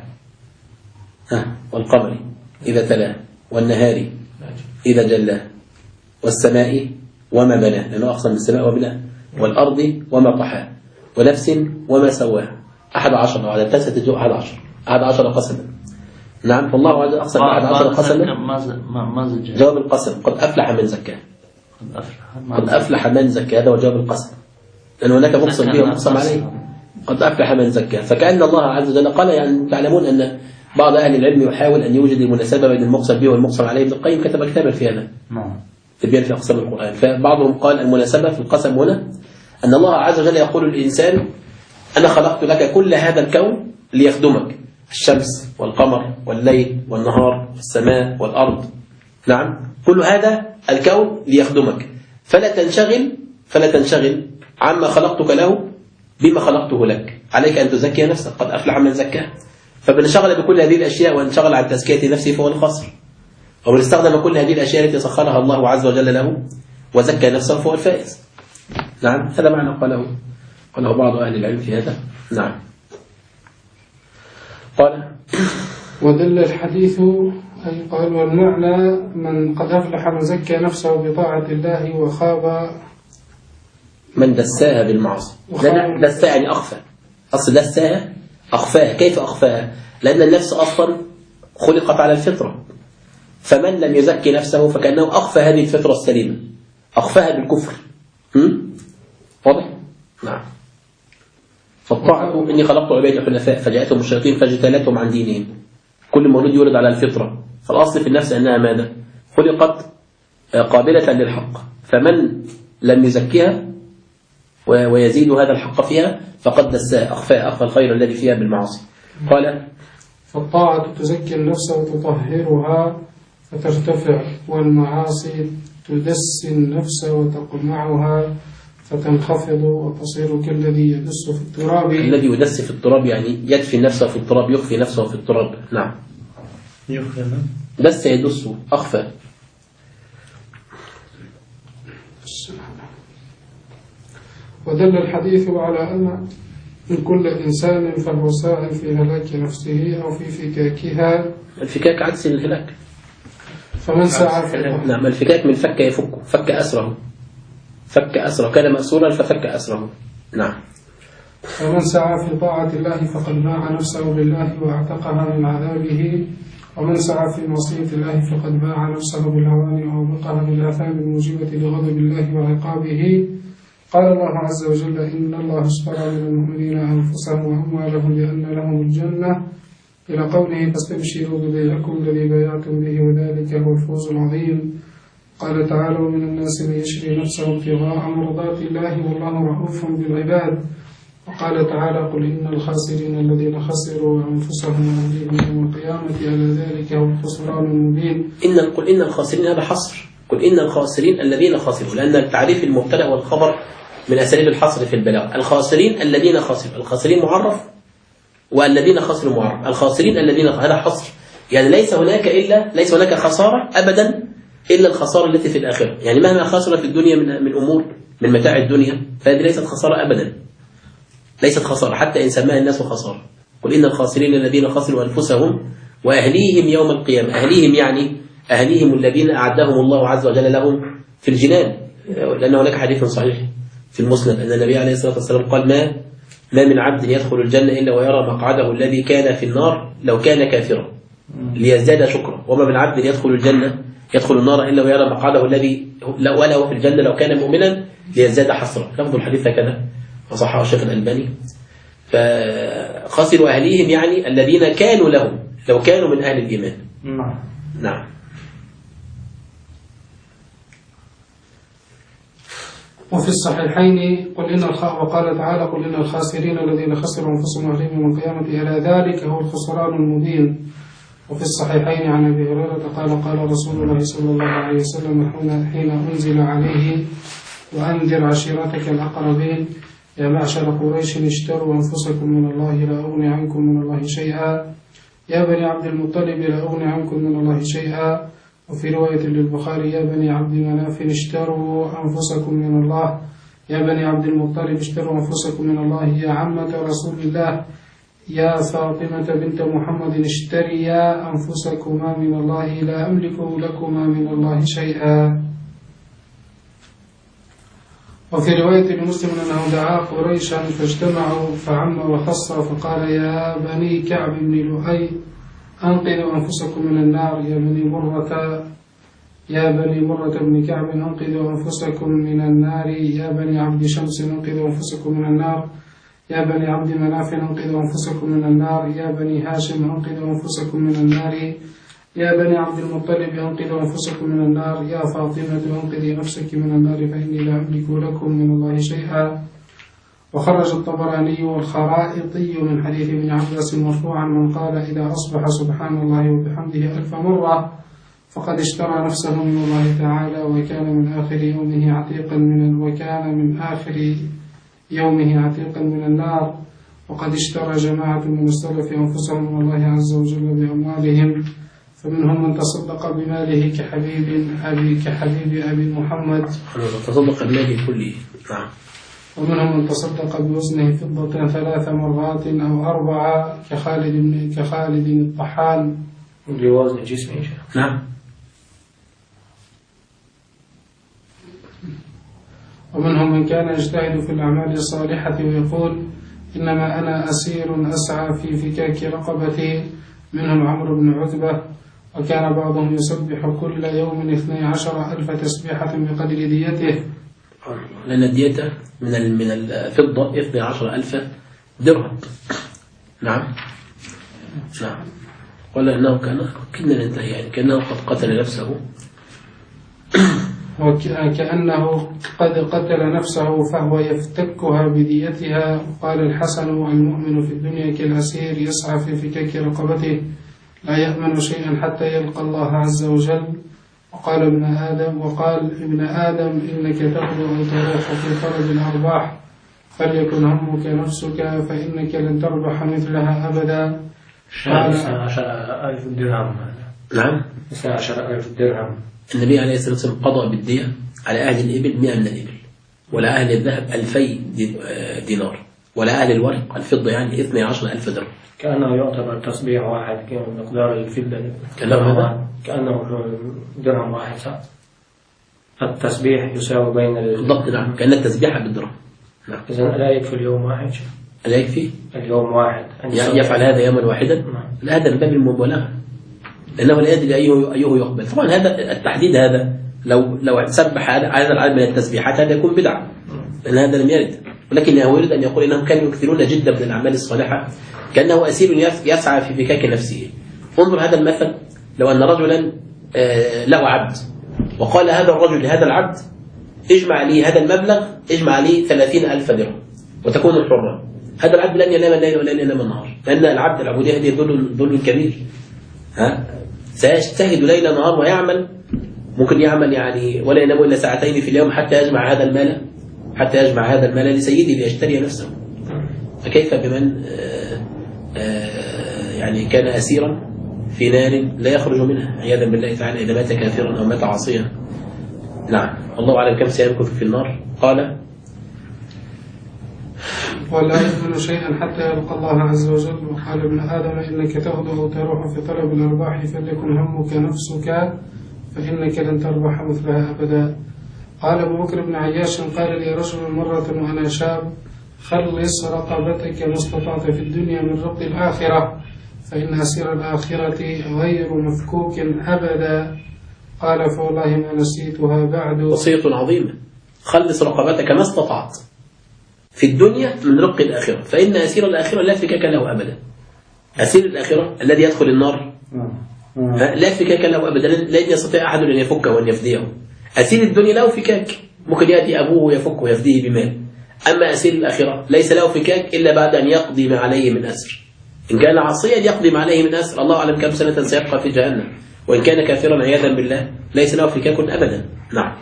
والقمر إذا تلاه والنهار إذا جلاه والسماء وما بناه، لأنه أقسم بالسماء وبناه، والأرض وما طحاه، ونفس وما سواها. 11 وعلى التاسعة تجوء 11 قسما. نعم، فالله عز وجل أقسم 11 قسما. جواب القسم قد أفلح من زكاه. قد أفلح من زكاه، هذا هو جواب القسم، لأن هناك مقسم به ومقسم عليه. قد أفلح من زكاه، فكأن الله عز وجل قال، يعني تعلمون أن بعض أهل العلم يحاول أن يوجد المناسبة بين المقسم به والمقسم عليه. ابن القيم كتب كتابا في هذا تبين في أقسام القرآن. فبعضهم قال المناسبة في القسم هنا أن الله عز وجل يقول للإنسان أنا خلقت لك كل هذا الكون ليخدمك، الشمس والقمر والليل والنهار والسماء والأرض. نعم، كل هذا الكون ليخدمك، فلا تنشغل عما خلقتك له بما خلقته لك. عليك أن تزكي نفسك، قد أفلح من زكاه. فمن انشغل بكل هذه الأشياء وانشغل عن تزكية نفسه فهو الخاسر، ومن استخدم كل هذه الأشياء التي سخرها الله عز وجل له وزكى نفسه فهو الفائز. نعم، هذا معنى قاله بعض أهل العلم في هذا. نعم. قال ودل الحديث أي قال والمعنى من قد أفلح من زكى نفسه بطاعة الله وخاب من دساها بالمعصية. دساها يعني أخفى. أصل دساها أخفاها. كيف أخفاها؟ لأن النفس أصلا خلقت على الفطرة، فمن لم يزكي نفسه فكأنه أخفى هذه الفطرة السليمة، أخفاها بالكفر. واضح؟ نعم. فالطاعة إني خلقت عبادي حنفاء فجاءتهم الشياطين فاجتالتهم عن دينهم. كل مولود يولد على الفطرة، فالأصل في النفس أنها ماذا؟ خلقت قابلة للحق، فمن لم يزكيها ويزيد هذا الحق فيها فقد دساها، أخفى الخير الذي فيها بالمعاصي. قال فالطاعة تزكي النفس وتطهرها فترتفع، والمعاصي تدسي النفس وتقمعها فتنخفض وتصير كالذي يدس في التراب. الذي يدس في التراب يعني يدفي نفسه في التراب، يخفي نفسه في التراب. نعم، دس يدس، أخفى. ودل الحديث على أن من كل إنسان فهو ساع في هلاك نفسه أو في فكاكها. الفكاك عكس الهلاك. فمن سعى في نعم، الفكاك من فك يفك، فك أسره، كان مأسورا ففك أسره. نعم. فمن سعى في طاعة الله فقد باع نفسه لله واعتقها من عذابه، ومن سعى في معصية الله فقد باع نفسه بالهوان وأوبقها بالآثام الموجبة لغضب الله وعقابه. قال الله عز وجل إن الله اشترى من المؤمنين أنفسهم وأموالهم بأن لهم الجنة، إلى قوله فاستبشروا ببيعكم الذي بايعتم به وذلك هو الفوز العظيم. قال تعالى ومن الناس من يشري نفسه ابتغاء مرضات الله والله رؤوف بالعباد. وقال تعالى قل إن الخاسرين الذين خسروا أنفسهم وأهليهم يوم القيامة ألا ذلك هو الخسران المبين. قل إن الخاسرين هذا حصر، قل إن الخاسرين الذين خسروا، لأن التعريف المبتدأ والخبر من أساليب الحصر في البلاغة. الخاسرين الذين خسروا، الخاسرين معرف والذين خسروا معرف. الخاسرين الذين، هذا حصر، يعني ليس هناك خسارة أبدا إلا الخسارة التي في الآخرة. يعني مهما خسر في الدنيا من أمور من متاع الدنيا فهذه ليست خسارة أبدا، ليست خسارة حتى إن سماها الناس خسارة. قل إن الخاسرين الذين خسروا أنفسهم وأهليهم يوم القيامة. أهليهم يعني أهليهم الذين أعدهم الله عز وجل لهم في الجنان، لأن هناك حديث صحيح في المسند أن النبي عليه الصلاة والسلام قال ما من عبد يدخل الجنة إلا ويرى مقعده الذي كان في النار لو كان كافرا ليزداد شكرا، وما من عبد يدخل النار إلا ويرى مقعده الذي وله في الجنة لو كان مؤمنا ليزداد حسرا. لفظ الحديث هكذا وصححه الشيخ الألباني. فخسروا أهليهم يعني الذين كانوا لهم لو كانوا من أهل الإيمان. نعم. وفي الصحيحين وقال تعالى قل إن الخاسرين الذين خسروا أنفسهم وأهليهم يوم القيامة ألا ذلك هو الخسران المبين. وفي الصحيحين عن أبي هريرة قال رسول الله صلى الله عليه وسلم حين أنزل عليه وأنذر عشيرتك الأقربين يا معشر قريش اشتروا أنفسكم من الله لا أغني عنكم من الله شيئا، يا بني عبد المطلب لا أغني عنكم من الله شيئا. وفي رواية للبخاري يا بني عبد مناف اشتروا أنفسكم من الله، يا بني عبد المطلب اشتروا أنفسكم من الله، يا عمة رسول الله يا فاطمة بنت محمد اشتريا أنفسكما من الله لا أملك لكما من الله شيئا. وفي رواية لمسلم أنه دعا قريشا فاجتمعوا فعم وخص فقال يا بني كعب بن لؤي أنقذوا أنفسكم من النار، يا بني مرة بن كعب أنقذوا أنفسكم من النار، يا بني عبد شمس أنقذوا أنفسكم من النار، يا بني عبد مناف أنقذوا أنفسكم من النار، يا بني هاشم أنقذوا أنفسكم من النار، يا بني عبد المطلب أنقذوا أنفسكم من النار، يا فاطمة أنقذي نفسك من النار فإني لا أملك لكم من الله شيئا. وخرج الطبراني والخرائطي من حديث ابن عباس مرفوعا من قال إذا أصبح سبحان الله وبحمده 1000 مرة فقد اشترى نفسه من الله تعالى وكان من آخر يومه عتيقا من النار. وقد اشترى جماعة من السلف أنفسهم من الله عز وجل بأموالهم، فمنهم من تصدق بماله كحبيب أبي محمد تصدق بماله كله. نعم. ومنهم من تصدق بوزنه فضة 3 مرات أو 4 كخالد الطحان بوزن جسمه. نعم. ومنهم من كان يجتهد في الأعمال الصالحة ويقول إنما أنا أسير أسعى في فكاك رقبتي، منهم عمرو بن عتبة. وكان بعضهم يسبح كل يوم 12,000 تسبيحة بقدر ديته، لأن الدية من الفضة 12,000 درهم. نعم. نعم. ولا أنه كنا ننتهي يعني كأنه قد قتل نفسه، وكأنه قد قتل نفسه فهو يفتكها بديتها. قال الحسن المؤمن في الدنيا كالأسير يسعى في فكاك رقبته لا يأمن شيئا حتى يلقى الله عز وجل. وقال ابن آدم إنك تغدو أو تروح في طلب الأرباح فليكن همك نفسك فإنك لن تربح مثلها أبدا. 12,000 درهم. نعم. 12,000 درهم. النبي عليه الصلاة والسلام قضى بالدية على أهل الإبل 100 من الإبل، ولا أهل الذهب 2000 دينار، ولا أهل الورق الفضة يعني 12,000 درهم. كأنه يعتبر تصبيح واحد مقدار الفضة، كأنه درهم واحد صح؟ التسبيح يساوي بين بالضبط. نعم. كأن التسبيح بالدرهم. نعم. إذن لا يكفي اليوم واحد؟ لا يكفي اليوم واحد يفعل هذا يوما واحدا؟ لا، هذا من باب المبالغة، لأنه لا يدري أيه يقبل. طبعا هذا التحديد هذا لو سبح هذا العدد من التسبيحات هذا يكون بدعة، لأن هذا لم يرد. ولكن هو يريد أن يقول إنهم كانوا يكثرون جدا من الأعمال الصالحة كأنه أسير يسعى في فكاك نفسه. انظر هذا المثل، لو أن رجلا له عبد وقال هذا الرجل لهذا العبد اجمع لي هذا المبلغ، اجمع لي 30,000 درهم وتكون الحرة، هذا العبد لن ينام الليل ولن ينام النهار، لأن العبد العبودية هذه ذل كبير. سيجتهد ليل نهار ويعمل، ممكن يعمل يعني ولا ينام إلا 2 ساعات في اليوم حتى يجمع هذا المال لسيدي ليشتري نفسه. فكيف بمن يعني كان أسيرا في نار لا يخرج منها عياذا بالله تعالى إذا مات كافرا أو مات عاصيا. نعم. الله أعلم كم سيمكث في النار. قال ولا يأمن شيئا حتى يلقى الله عز وجل. وقال ابن آدم إنك تغدو أو تروح في طلب الأرباح فليكن همك نفسك فإنك لن تربح مثلها أبدا. قال أبو بكر بن عياش قال لي رجل مرة وأنا شاب خلص رقبتك ما استطعت في الدنيا من رق الآخرة فإن أسير الآخرة غير مفكوك أبدا. قال فوالله ما نسيتها بعد. وصية عظيمة، خلص رقبتك ما استطعت في الدنيا من رق الآخرة فإن أسير الآخرة لا فكاك له أبدا. أسير الآخرة الذي يدخل النار لا فكاك له أبدا، لن يستطيع أحد أن يفكه وأن يفديه. أسير الدنيا له فكاك، ممكن يأتي أبوه ويفكه ويفديه بمال. أما أسير الآخرة ليس له فكاك إلا بعد أن يقضي ما عليه من أسر. إن كان عاصيا يقضي ما عليه من أسر، الله أعلم كم سنة سيبقى في جهنم. وإن كان كافرا عياذا بالله ليس له فكاك أبدا. نعم.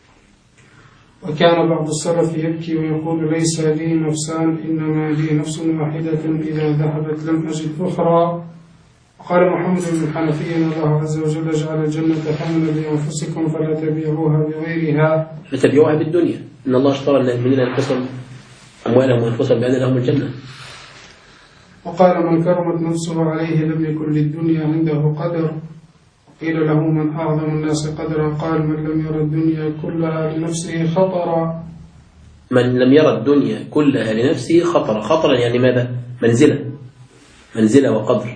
وكان بعض السلف يبكي ويقول ليس لي نفسان إنما لي نفس واحدة إذا ذهبت لم أجد أخرى. وقال محمد بن الحنفي إن الله عز وجل جعل الجنة ثمنا لأنفسكم فلا تبيعوها بغيرها. لا تبيعوها بالدنيا، إن الله اشترى من المؤمنين أنفسهم أموالهم وأنفسهم بأن لهم الجنة. وقال من كرمت نفسه عليه لم يكن للدنيا عنده قدر. قيل له من أعظم الناس قدرا؟ قال من لم ير الدنيا كلها لنفسه خطرا. من لم يرى الدنيا كلها لنفسه خطرا يعني ماذا؟ منزلة وقدر.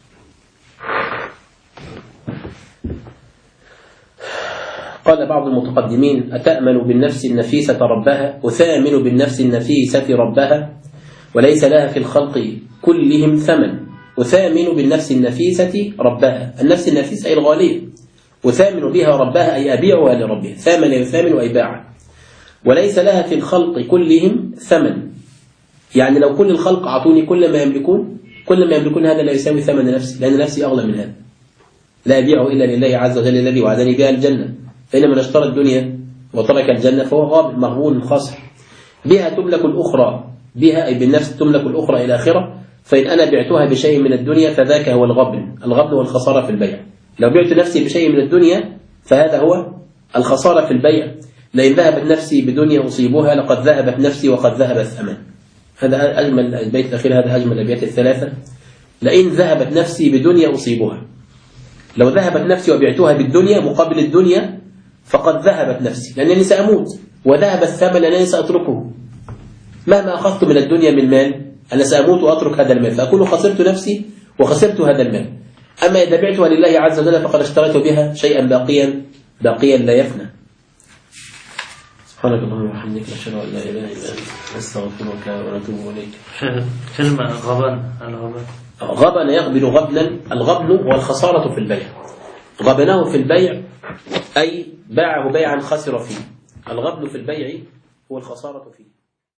قال بعض المتقدمين: أتأمن بالنفس النفيسة ربها، أثامن بالنفس النفيسة ربها، وليس لها في الخلق كلهم ثمن. أثامن بالنفس النفيسة ربها، النفس النفيسة أي الغالية، أثامن بها ربها أي أبيعها لربها، ثامن يثامن أي باع. وليس لها في الخلق كلهم ثمن، يعني لو كل الخلق أعطوني كل ما يملكون هذا لا يساوي ثمن نفسي، لأن نفسي أغلى من هذا. لا أبيعه إلا لله عز وجل الذي وعدني بها الجنة. فإن من اشترى الدنيا وترك الجنة فهو غابن مغبون خاسر. بها تملك الأخرى، بها أي بالنفس تملك الأخرى إلى آخرة. فإن أنا بعتها بشيء من الدنيا فذاك هو الغبن والخسارة في البيع. لو بعت نفسي بشيء من الدنيا فهذا هو الخسارة في البيع. لئن ذهبت نفسي بدنيا أصيبها لقد ذهبت نفسي وقد ذهب الثمن. هذا أجمل البيت الأخير، هذا أجمل الأبيات الثلاثة. لئن ذهبت نفسي بدنيا أصيبها، لو ذهبت نفسي وبعتها بالدنيا مقابل الدنيا فقد ذهبت نفسي لأنني سأموت، وذهب الثمن لأنني سأتركه. مهما أخذت من الدنيا من مال أنا سأموت وأترك هذا المال، فأكون خسرت نفسي وخسرت هذا المال. أما إذا بعتها لله عز وجل فقد اشتريت بها شيئا باقيا لا يفنى. سبحانك اللهم وبحمدك، نشهد أن لا إله إلا أنت، نستغفرك ونتوب إليك. كلمة غبن يغبن غبنا، الغبن هو الخسارة في البيع. غبنه في البيع أي باعه بيعا خسر فيه. الغبن في البيع هو الخسارة فيه.